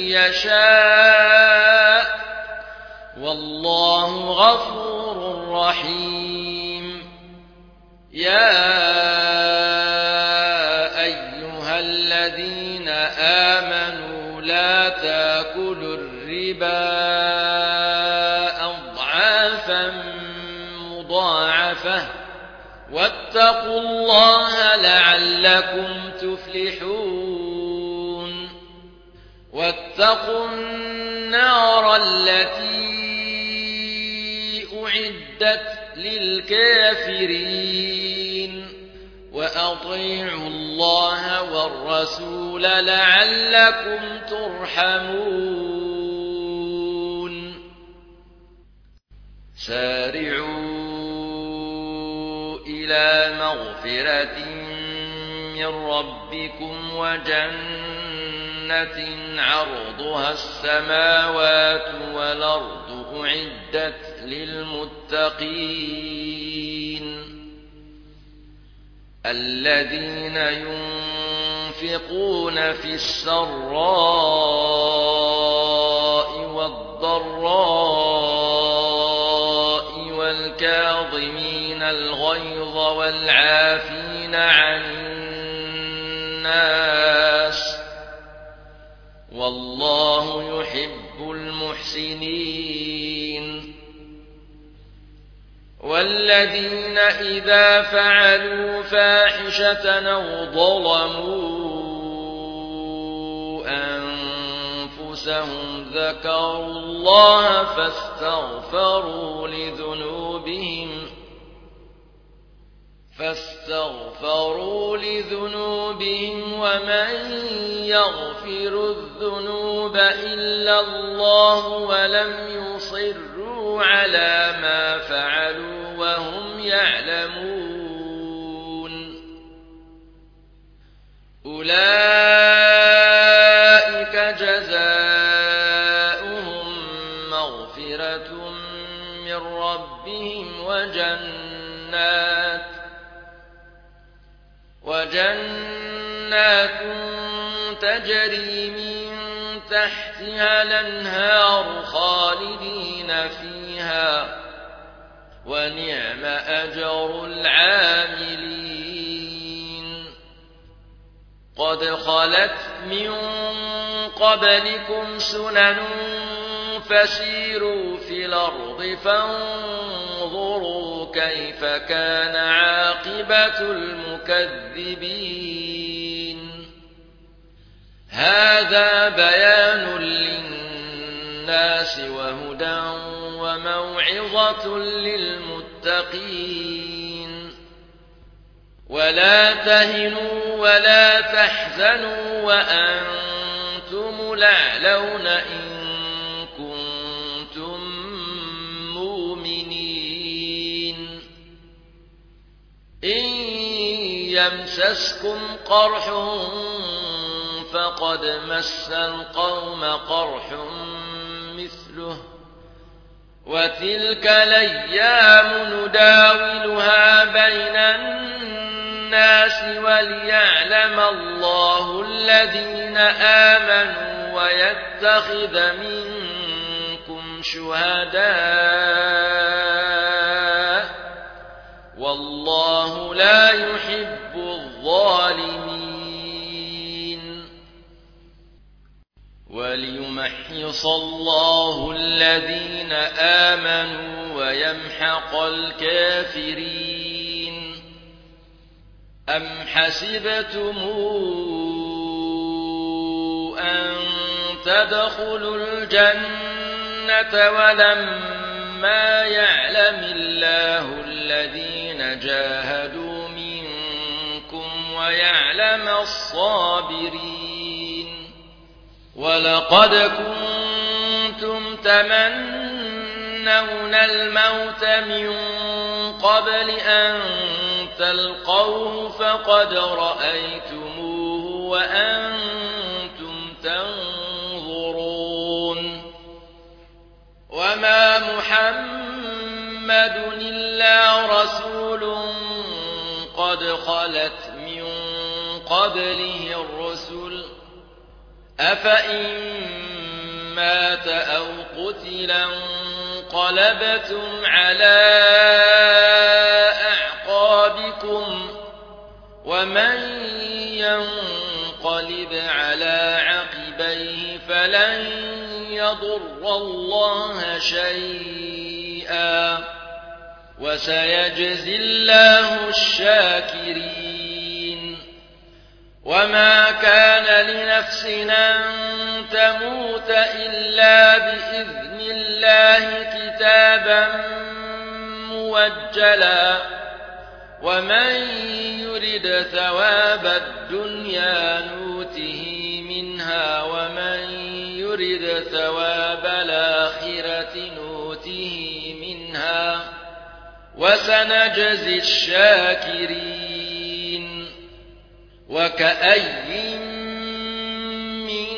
يشاء والله غفور رحيم يا أيها الذين آمنوا لا تأكلوا الربا أضعافا مضاعفة واتقوا الله لعلكم تفلحون واتقوا النار التي أعدت للكافرين وأطيعوا الله والرسول لعلكم ترحمون سارعوا إلى مغفرة من ربكم وجنة عرضها السماوات والأرض أعدت للمتقين الذين ينفقون في السراء والضراء والكاظمين الغيظ والعافين عن الناس والله يحب المحسنين والذين إذا فعلوا فاحشة أو ظلموا أنفسهم ذكروا الله فاستغفروا لذنوبهم ومن يغفر الذنوب إلا الله ولم يصروا على ما فعلوا وهم يعلمون أولئك جزاؤهم مغفرة من ربهم وجنات تجري من تحتها الأنهار خالدين فيها ونعم أجر العاملين قد خلت من قبلكم سنن فسيروا في الأرض فانظروا كيف كان عاقبة المكذبين هذا بيان للناس وهدى وموعظة للمتقين ولا تهنوا ولا تحزنوا وأنتم الأعلون إن كنتم مؤمنين إن يمسسكم قرح فقد مس القوم قرح مثله وتلك الأيام نداولها بين الناس وليعلم الله الذين آمنوا ويتخذ منكم شهداء والله لا يحب الظالمين وليمحص الله الذين آمنوا ويمحق الكافرين أم حسبتم أن تدخلوا الجنة ولما يعلم الله الذين جاهدوا منكم ويعلم الصابرين ولقد كنتم تمنون الموت من قبل أن تلقوه فقد رأيتموه وأنتم تنظرون وما محمد إلا رسول قد خلت من قبله الرسل أفإن مات أو قتل انقلبتم على أعقابكم ومن ينقلب على عقبيه فلن يضر الله شيئا وسيجزي الله الشاكرين وما كان لنفس أن تموت إلا بإذن الله كتابا موجلا ومن يرد ثواب الدنيا نوته منها ومن يرد ثواب الآخرة نوته منها وسنجزي الشاكرين وكأي من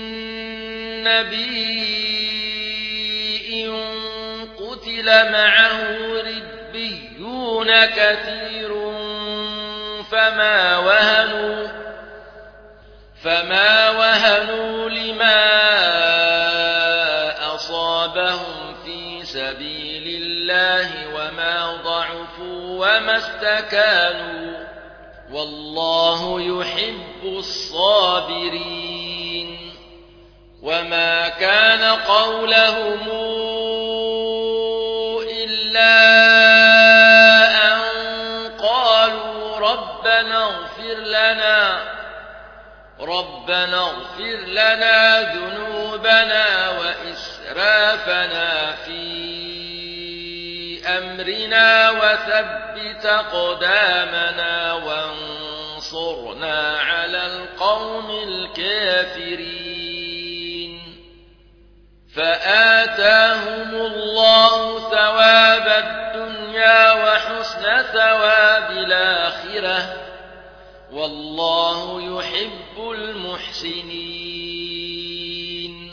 نبي قتل معه ربيون كثير فما وهنوا لما أصابهم في سبيل الله وما ضعفوا وما استكانوا والله يحب الصابرين وما كان قولهم إلا أن قالوا ربنا اغفر لنا ذنوبنا وإسرافنا في أمرنا وثبت أقدامنا وانصرنا على القوم الكافرين فآتاهم الله ثواب الدنيا وحسن ثواب الآخرة والله يحب المحسنين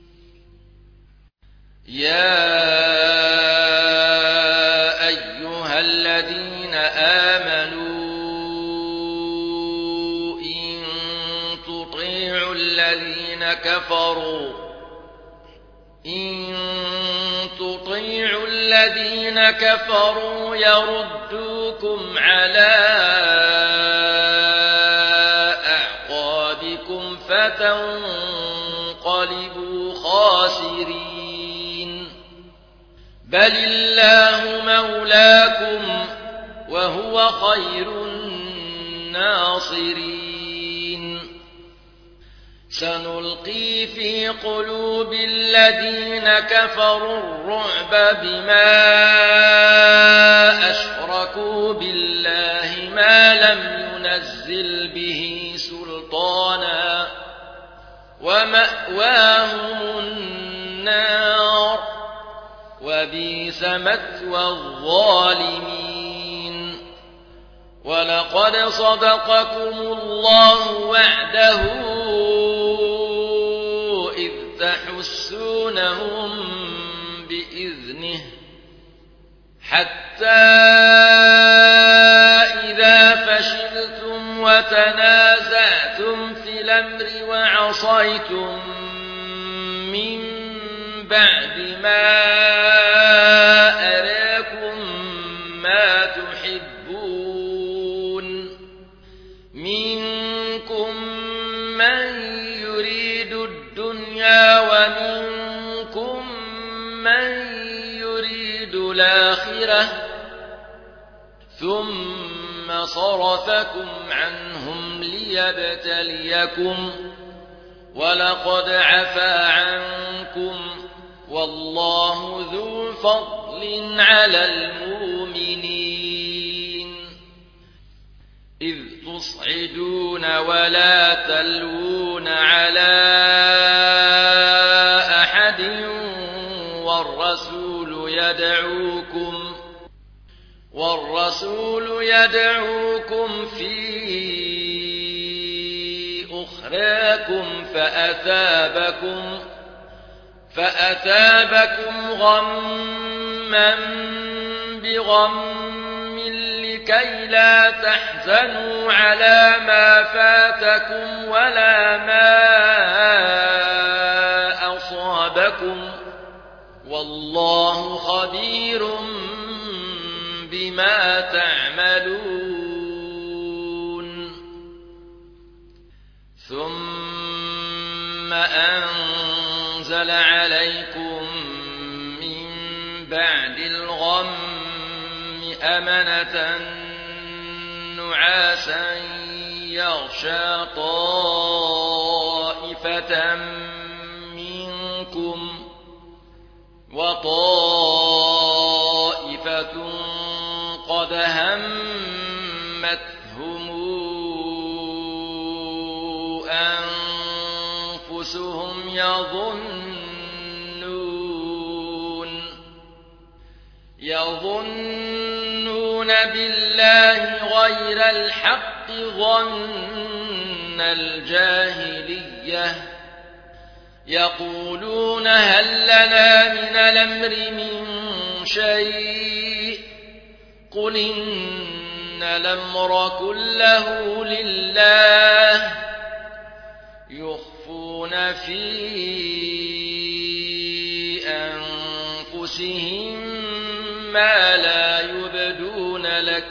يا أيها الذين آمنوا إن تطيعوا إن تطيعوا الذين كفروا يردوكم على أعقابكم فتنقلبوا خاسرين بل الله مولاكم وهو خير الناصرين سنلقي في قلوب الذين كفروا الرعب بما أشركوا بالله ما لم ينزل به سلطانا ومأواهم النار وبئس مثوى الظالمين ولقد صدقكم الله وعده إذ تحسونهم بإذنه حتى إذا فشلتم وتنازعتم في الأمر وعصيتم من بعد ما أراكم ما تحبون منكم من يريد الدنيا ومنكم من يريد الآخرة ثم صرفكم عنهم ليبتليكم ولقد عفا عنكم والله ذو فضل على المؤمنين إذ تصعدون ولا تلوون على أحد والرسول يدعوكم في أخراكم فأثابكم غما بغم لكي لا تحزنوا على ما فاتكم ولا ما أصابكم والله خبير بما تعملون ثم أنزل عليكم من بعد الغم أمنة نعاسا يغشى طائفة منكم وطائفة قد همتهم أنفسهم يظنون بالله غير الحق ظن الجاهلية يقولون هل لنا من الأمر من شيء قل إن الأمر كله لله يخفون في أنفسهم ما لا يبدون لك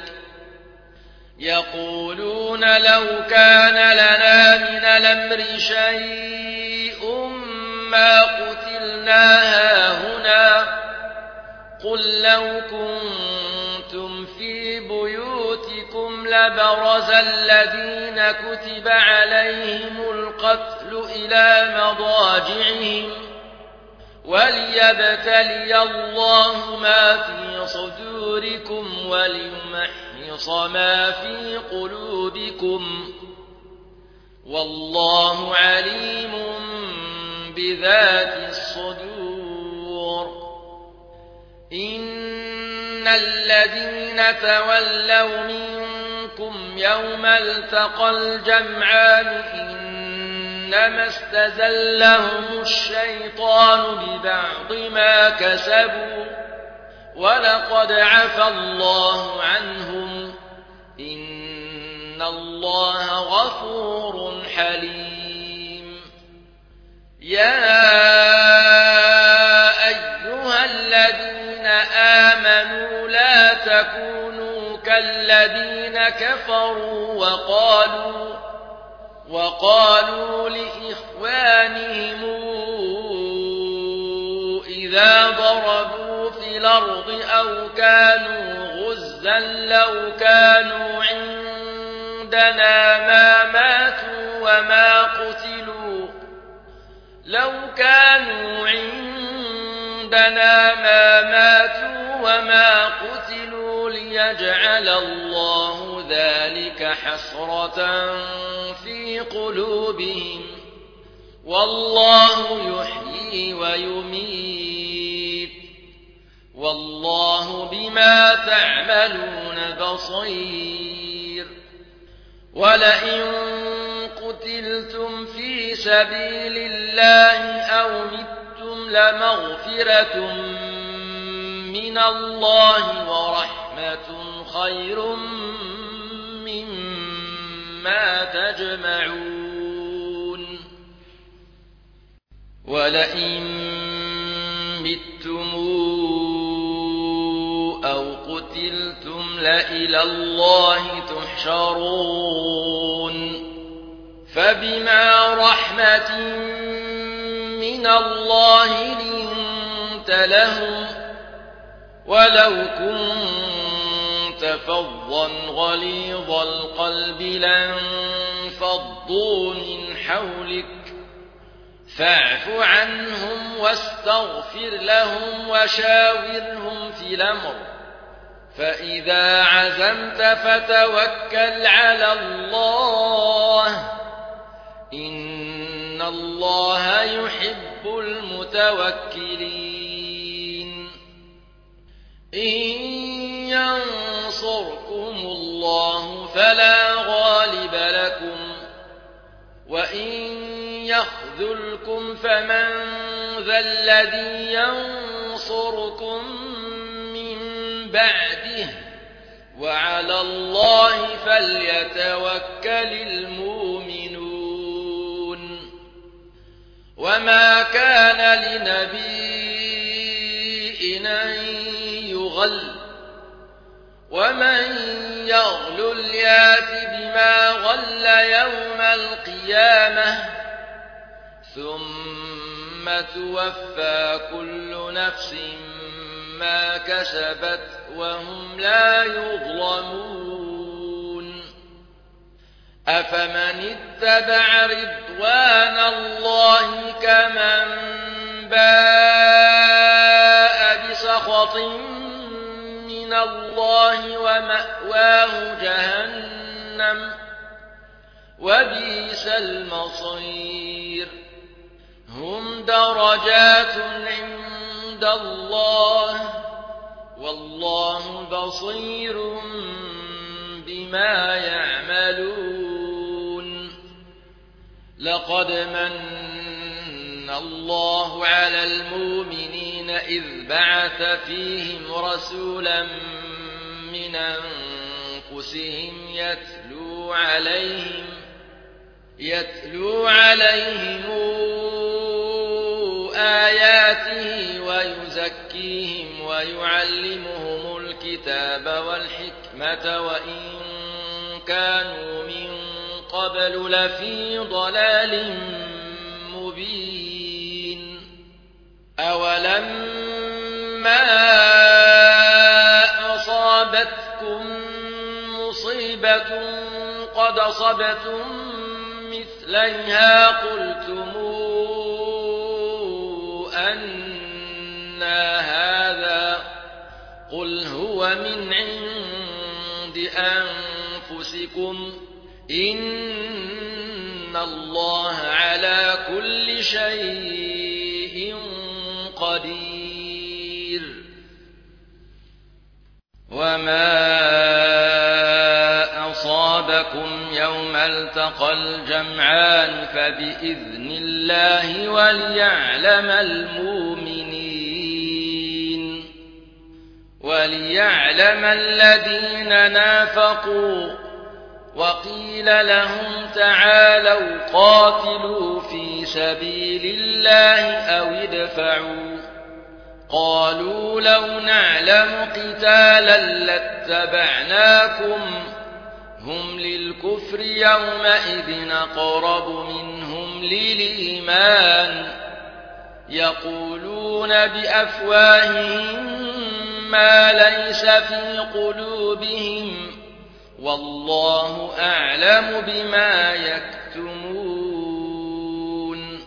يقولون لو كان لنا من الأمر شيء ما قتلنا هاهنا قل لو كنتم في بيوتكم لبرز الذين كتب عليهم القتل إلى مضاجعهم وليبتلي الله ما في صدوركم وليمحص ما في قلوبكم والله عليم بذات الصدور إن الذين تولوا منكم يوم التقى الجمعان إنما استزلهم الشيطان ببعض ما كسبوا ولقد عفا الله عنهم إن الله غفور حليم يا أيها الذين آمنوا لا تكونوا كالذين كفروا وقالوا لإخوانهم إذا ضربوا في الأرض أو كانوا غزا لو كانوا عندنا ما ماتوا وما قتلوا ليجعل الله ذلك حسرة في قلوبهم والله يحيي ويميت والله بما تعملون بصير ولئن قتلتم في سبيل الله أو متم لمغفرة من الله ورحمة خير مما تجمعون ولئن متم أو قتلتم لإلى الله تحشرون فبما رحمة من الله لنت لهم ولو كنت فظا غليظ القلب لانفضوا من حولك فاعف عنهم واستغفر لهم وشاورهم في الأمر فإذا عزمت فتوكل على الله إن الله يحب المتوكلين إن ينصركم الله فلا غالب لكم وإن يخذلكم فمن ذا الذي ينصركم من بعده وعلى الله فليتوكل المؤمنون وما كان لنبي أن يغل ومن يغلل يات بما غل يوم القيامة ثم توفى كل نفس ما كسبت وهم لا يظلمون أفمن اتبع رضوان الله كمن باء بسخط من الله ومأواه جهنم وبئس المصير هم درجات عند الله والله بصير بما يعملون لقد من الله على المؤمنين إذ بعث فيهم رسولا من أنفسهم يتلو عليهم آياته ويزكيهم ويعلمهم الكتاب والحكمة وإن كانوا من قبل لفي ضلال مبين أولما أصابتكم مصيبة قد أصبتم مثليها قلتم أنى هذا قل هو من عند أنفسكم إن الله على كل شيء قدير وما أصابكم يوم التقى الجمعان فبإذن الله وليعلم الذين نافقوا وقيل لهم تعالوا قاتلوا في سبيل الله أو ادفعوا قالوا لو نعلم قتالا لاتبعناكم هم للكفر يومئذ أقرب منهم للإيمان يقولون بأفواههم ما ليس في قلوبهم والله أعلم بما يكتمون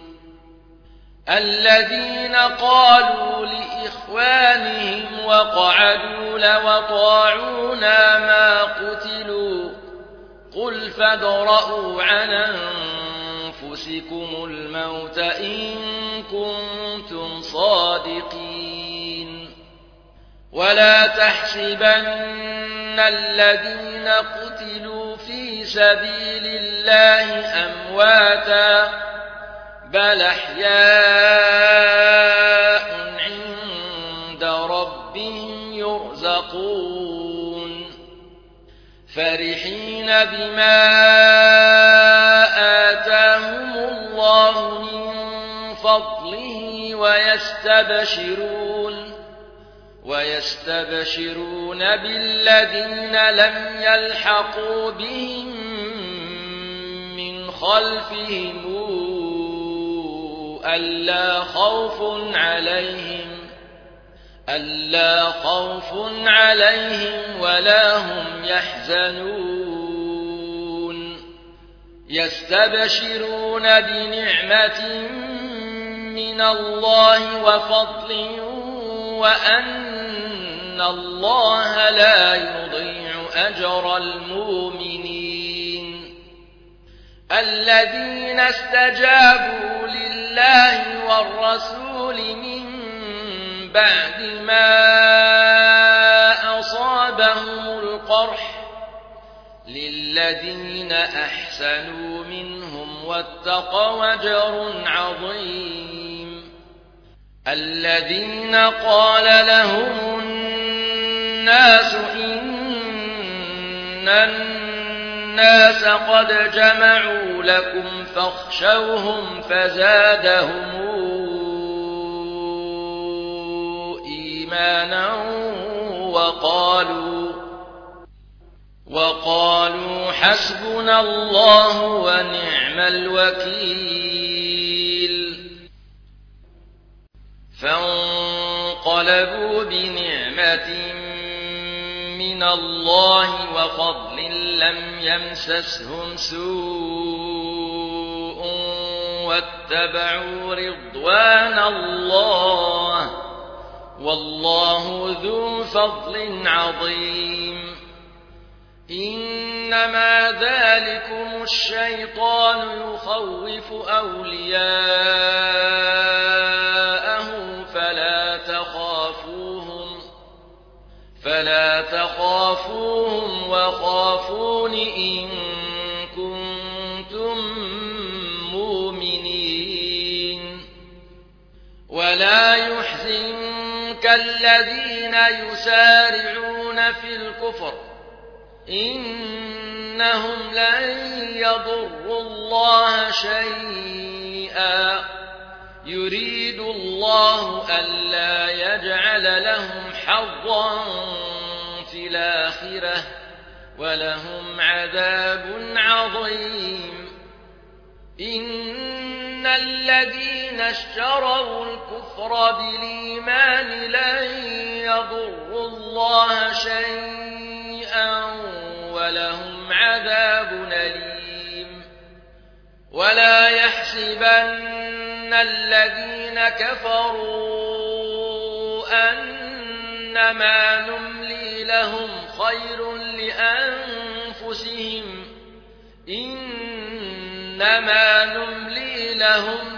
الذين قالوا لإخوانهم وقعدوا لو أطاعونا ما قتلوا قل فادرءوا عن أنفسكم الموت إن كنتم صادقين ولا تحسبن الذين قتلوا في سبيل الله أمواتا بل أحياء عند ربهم يرزقون فرحين بما آتاهم الله من فضله ويستبشرون بالذين لم يلحقوا بهم من خلفهم ألا خوف عليهم ولا هم يحزنون يستبشرون بنعمة من الله وفضل وأن الله لا يضيع أجر المؤمنين الذين استجابوا لله والرسول من بعد ما أصابهم القرح للذين أحسنوا منهم واتقوا أجر عظيم الذين قال لهم الناس إن الناس قد جمعوا لكم فاخشوهم فزادهم إيمانا وقالوا حسبنا الله ونعم الوكيل فانقلبوا بنعمة من الله وفضل لم يمسسهم سوء واتبعوا رضوان الله والله ذو فضل عظيم إنما ذلكم الشيطان يخوف أولياءه فلا تخافوهم وخافون إن كنتم مؤمنين ولا يحزنك الذين يسارعون في الكفر إنهم لن يضروا الله شيئا يريد الله ألا يجعل لهم حظا في الآخرة ولهم عذاب عظيم إن الذين اشتروا الكفر بالإيمان لن يضروا الله شيئا ولهم عذاب أليم ولا يحسبن الذين كفروا أنما نملي لهم خير لأنفسهم إنما نملي لهم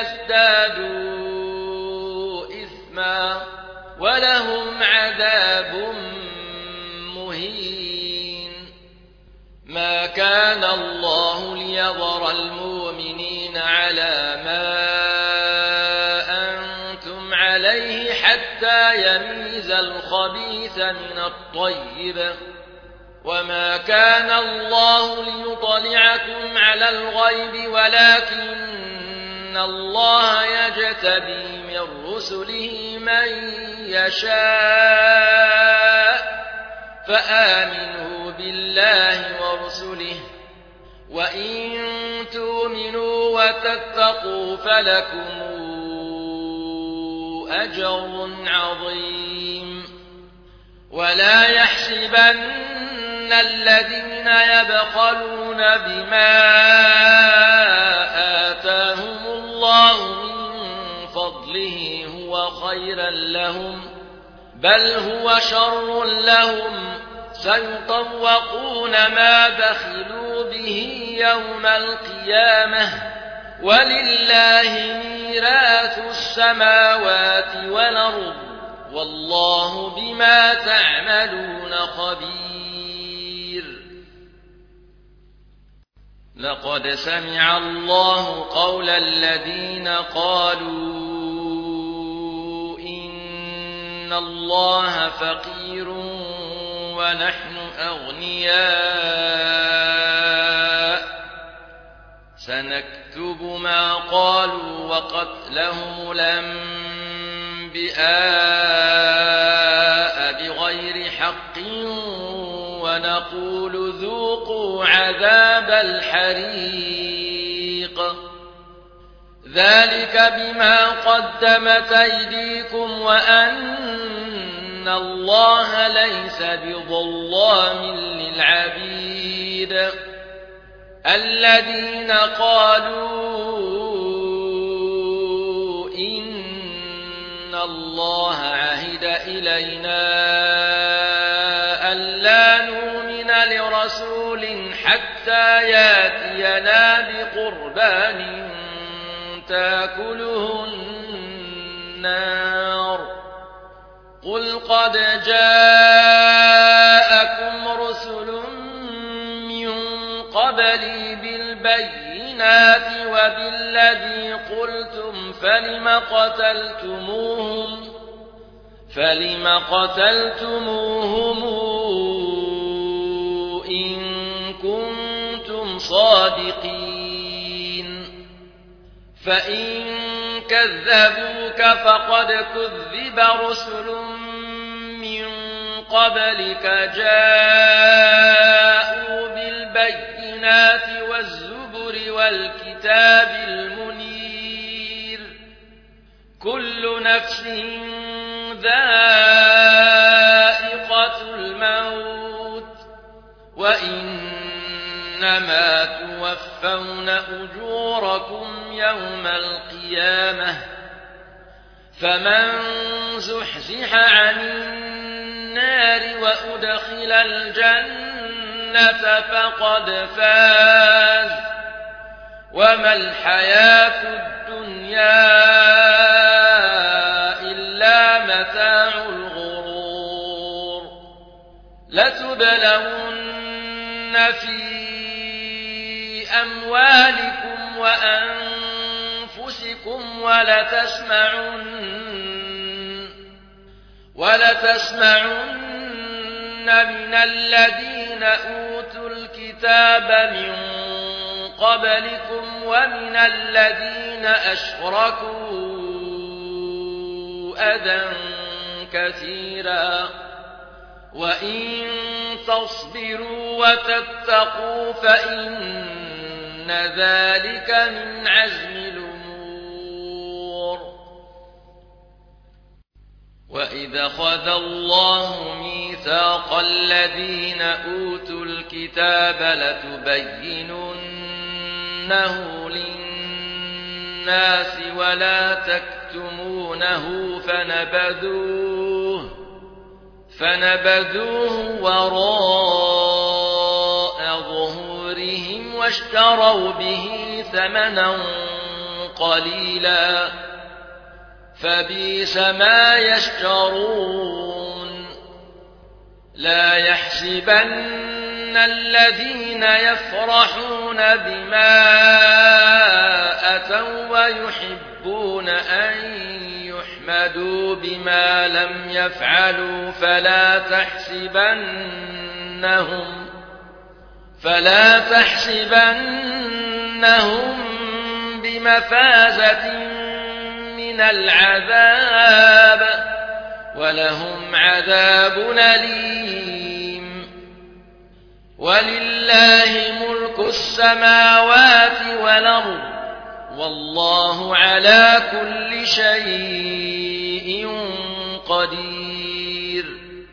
ليزدادوا إثما ولهم عذاب مهين ما كان الله ليذر المؤمنين على ما أنتم عليه حتى يميز الخبيث من الطيب وما كان الله ليطلعكم على الغيب ولكن إن الله يجتبي من رسله من يشاء فآمنوا بالله ورسله وإن تؤمنوا وتتقوا فلكم أجر عظيم ولا يحسبن الذين يبخلون بما آتاهم الله من فضله هو خيرا لهم بل هو شر لهم سيطوقون ما بخلوا به يوم القيامة ولله ميراث السماوات والأرض والله بما تعملون خبير لقد سمع الله قول الذين قالوا إن الله فقير ونحن أغنياء سنكتب ما قالوا وقتلهم الأنبياء بغير حق ونقول ذوقوا عذاب الحريق ذلك بما قدمت أيديكم وأن الله ليس بظلام للعبيد الذين قالوا إن الله عهد إلينا ألا نؤمن لرسول حتى ياتينا بقربان تاكله النار قل قد جاءكم رسل من قبلي بالبينات وبالذي قلتم فلم قتلتموهم إن كنتم صادقين فإن كذبوك فقد كذب رسل من قبلك جاءوا بالبينات والزبر والكتاب المنير كل نفس ذائقة الموت وإنما توفون أجوركم يوم القيامة فمن زحزح عن النار وأدخل الجنة فقد فاز وما الحياة الدنيا إلا متاع الغرور لتبلون في أموالكم وأنفسكم ولتسمعن من الذين أوتوا الكتاب من قبلكم ومن الذين أشركوا أذى كثيرا وإن تصبروا وتتقوا فإن ذلك من عزم الأمور وإذا أخذ الله ميثاق الذين أوتوا الكتاب لتبيننه للناس ولا تكتمونه فنبذوه وراء ظهورهم واشتروا به ثمنا قليلا فبئس ما يشترون لا يحسبن الذين يفرحون بما أتوا ويحبون أن يحمدوا بما لم يفعلوا فلا تحسبنهم بمفازة من العذاب ولهم عذاب أليم ولله ملك السماوات والأرض والله على كل شيء قدير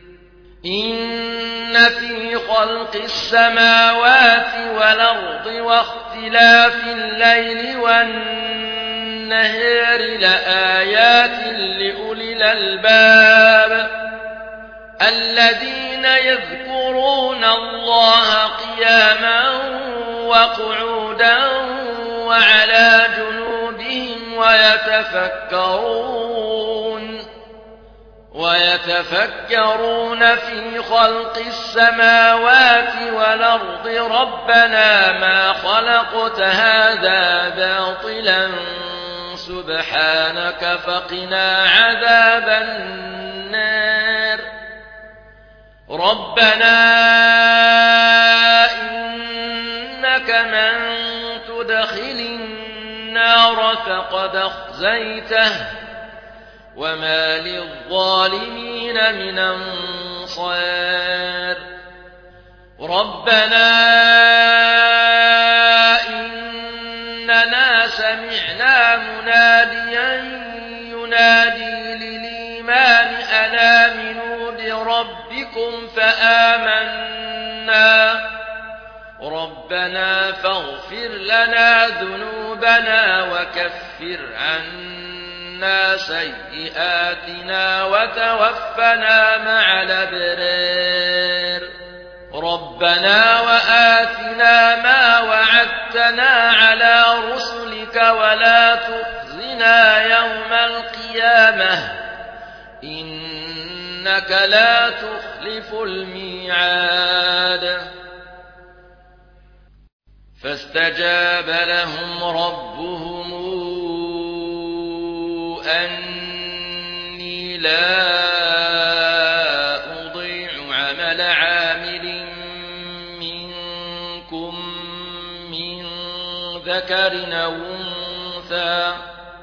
إن في خلق السماوات والأرض واختلاف الليل والنهار لآيات لأولي الألباب الذين يذكرون الله قياما وقعودا وعلى جنوبهم ويتفكرون في خلق السماوات والأرض ربنا ما خلقت هذا باطلا سبحانك فقنا عذاب النار ربنا إنك من تدخل النار فقد أخزيته وما للظالمين من أنصار ربنا إننا سمعنا مناديا ينادي للإيمان أن آمنوا بربكم فآمنا ربنا فاغفر لنا ذنوبنا وكفر عنا سيئاتنا وتوفنا مع الأبرار ربنا وآتنا ما وعدتنا على رسلك ولا تخزنا يوم القيامة إنك لا تخلف الميعاد فاستجاب لهم ربهم أني لا أضيع عمل عامل منكم من ذكر أو أنثى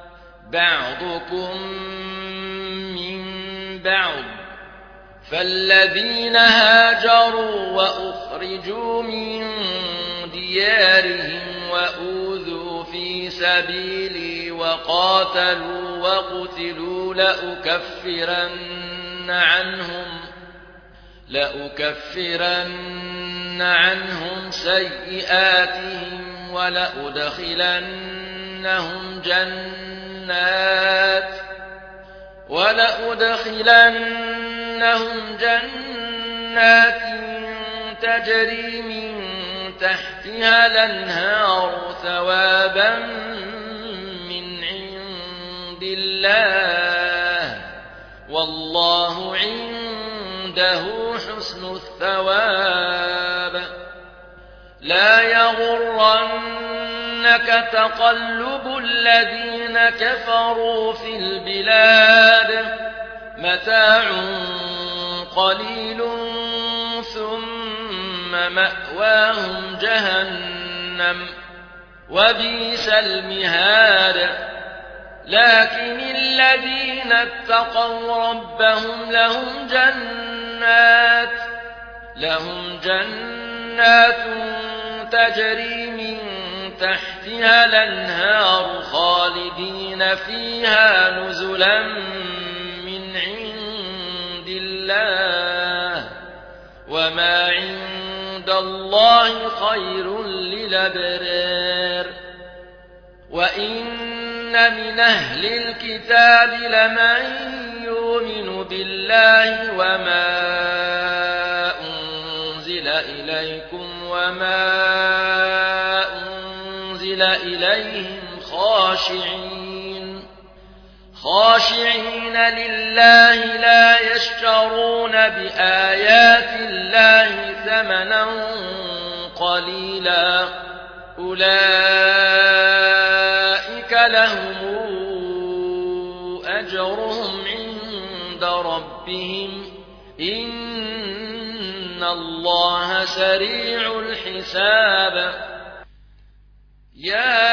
بعضكم من بعض فالذين هاجروا وأخرجوا من ديارهم وأوذوا في سبيلي وقاتلوا وقتلوا لأكفرن عنهم سيئاتهم ولأدخلنهم جنات تجري من تحتها الأنهار ثوابا من عند الله والله عنده حسن الثواب لا يغرنك تقلب الذين كفروا في البلاد متاع قليل ثم مأواهم جهنم وبئس المهاد لكن الذين اتقوا ربهم لهم جنات تجري من تحتها الأنهار خالدين فيها نزلا من عند الله وما عند الله خير للأبرار وإن من أهل الكتاب لمن يؤمن بالله وما أنزل إليكم وما أنزل إليهم خاشعين لله لا يشترون بآيات الله ثمنا قليلا أولئك لهم أجرهم عند ربهم إن الله سريع الحساب يا